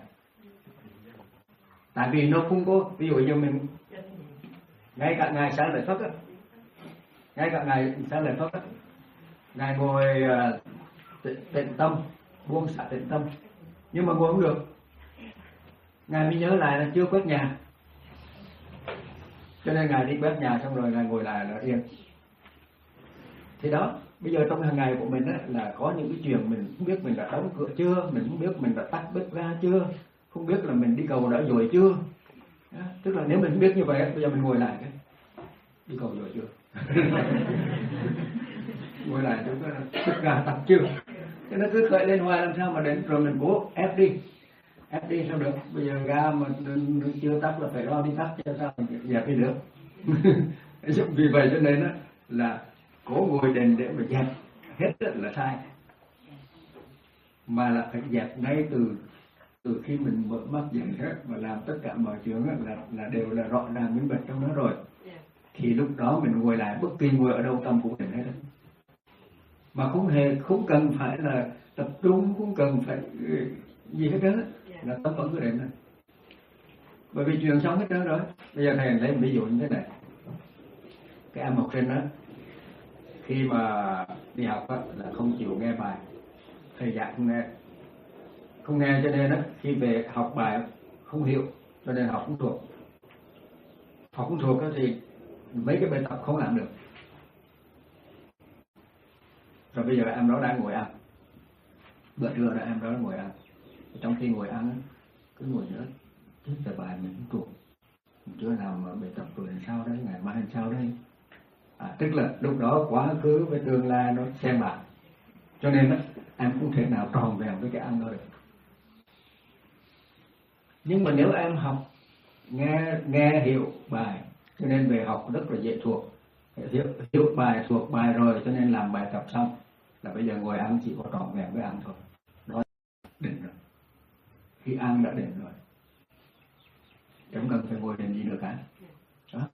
Tại vì nó không có, ví dụ như mình ngay cả ngày sáng lợi Phất á, ngay cả ngày sáng lợi Phất á, ngài ngồi uh, tịnh, tịnh tâm, buông xả tịnh tâm, nhưng mà ngồi không được, ngài mới nhớ lại là chưa quét nhà, cho nên ngài đi quét nhà xong rồi ngài ngồi lại là yên. Thì đó, bây giờ trong hàng ngày của mình á, là có những cái chuyện mình không biết mình đã đóng cửa chưa, mình không biết mình đã tắt bếp ga chưa, không biết là mình đi cầu đã rồi chưa. Đó, tức là nếu mình không biết như vậy, bây giờ mình ngồi lại cái đi cầu rồi chưa, ngồi lại chúng ta bếp ga tắt chưa, cho nó cứ khởi lên hoài làm sao mà đến, rồi mình cố ép đi, ép đi sao được. Bây giờ ga mà nó chưa tắt là phải lo đi tắt cho sao mình dẹp đi được. Vì vậy cho nên đó, là cố ngồi đền để mà dẹp hết là sai, mà là phải dẹp ngay từ từ khi mình mở mắt dậy hết và làm tất cả mọi chuyện là là đều là rõ ràng minh bạch trong đó rồi. Thì lúc đó mình ngồi lại bất kỳ ngồi ở đâu tâm cũng định hết, mà không hề không cần phải là tập trung, không cần phải gì hết đó, là tâm vẫn cứ định thôi. Bởi vì chuyện sống hết đó rồi. Bây giờ thầy lấy một ví dụ như thế này, cái em học sinh đó khi mà đi học đó, là không chịu nghe bài, thầy giảng không nghe, không nghe cho nên đó khi về học bài không hiểu, cho nên học không thuộc, học không thuộc đó thì mấy cái bài tập không làm được. Rồi bây giờ em đó đang ngồi ăn, bữa trưa đó em đó ngồi ăn, trong khi ngồi ăn cứ ngồi nhớ chết rồi bài mình không thuộc, mình chưa làm bài tập rồi làm sao đấy, ngày mai làm sao đấy. À, tức là lúc đó quá khứ với tương lai nó xem bạc, cho nên đó, em không thể nào tròn vẹn với cái ăn đó được. Nhưng mà nếu em học nghe nghe hiểu bài, cho nên về học rất là dễ thuộc, hiểu, hiểu bài thuộc bài rồi, cho nên làm bài tập xong là bây giờ ngồi ăn chỉ có tròn vẹn với ăn thôi, đó định rồi. Khi ăn đã định rồi, chẳng cần phải ngồi định gì nữa cả. Đó.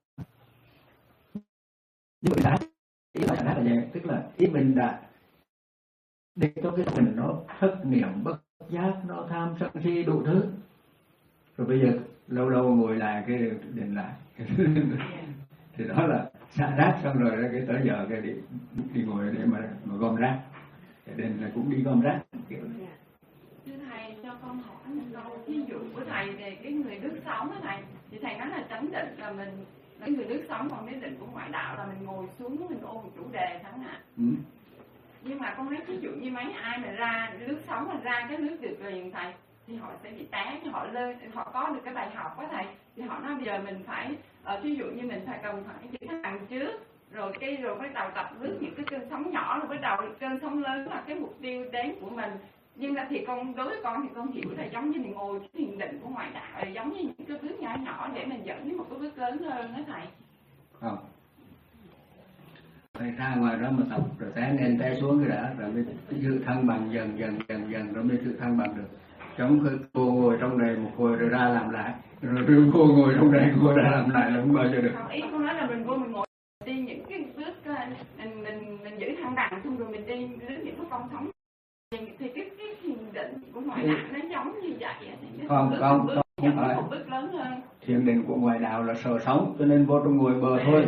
Nhưng mà ý là là vậy, tức là ý mình đã để cho cái mình nó thất niệm bất giác, nó tham sân si đủ thứ, rồi bây giờ lâu lâu ngồi lại cái định lại thì đó là xả rác xong rồi cái tới giờ cái đi, đi ngồi để mà, mà gom rác, cái định là cũng đi gom rác.
Thưa thầy, cho con hỏi một câu ví dụ của thầy về cái người nước sống á thầy, thì thầy nói là chánh định là mình, cái người nước sống, còn cái định của ngoại đạo là mình ngồi xuống mình ôn một chủ đề thắng ạ. Ừ. Nhưng mà con nói ví dụ như mấy ai mà ra nước sống mà ra cái nước được liền thầy, thì họ sẽ bị té, họ lên, họ có được cái bài học đó thầy, thì họ nói bây giờ mình phải, uh, ví dụ như mình phải cần phải giữ thằng trước, rồi cái rồi bắt đầu tập lướt những cái cơn sóng nhỏ, rồi bắt đầu cơn sóng lớn là cái mục tiêu đến của mình. Nhưng mà thì con đối với con thì con hiểu là giống như mình ngồi cái thiền định của ngoại đạo, giống như những cái bước nhỏ nhỏ để mình dẫn đến một cái bước lớn hơn đó thầy.
Không. phải ra ngoài đó mà tập rồi té lên té xuống cái đã rồi mới giữ thăng bằng dần dần dần dần rồi mới giữ thăng bằng được. Chống cái cô ngồi trong này một hồi rồi ra làm lại, rồi đưa cô ngồi trong này cô ra làm lại là không bao giờ được.
Không, ý con nói là mình vô mình ngồi đi những cái bước mình mình mình giữ thăng bằng xong rồi mình đi đến những cái con sóng thì cái cái thiền định của ngoại đạo nó giống như vậy.
Không không không, không phải.
Một bước lớn hơn.
Thiền định của ngoại đạo là sờ sóng cho nên vô trong ngồi bờ thôi.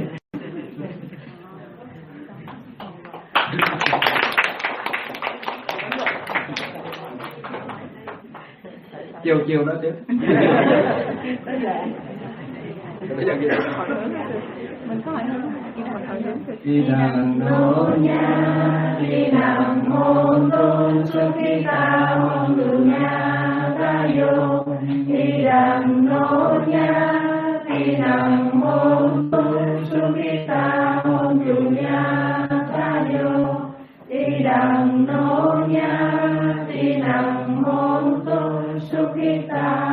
chiều chiều đó chứ. Bây giờ
mình có hỏi hơn
Di Đằng Đô Nha, Di Đằng Môn Tôn Sukita Hôn Tu Nha Ta Yo. Di Đằng Đô Nha, Di Đằng Môn Tôn Sukita Hôn Tu Nha Ta Yo. Di Đằng Đô Nha, Di Đằng Môn Tôn Sukita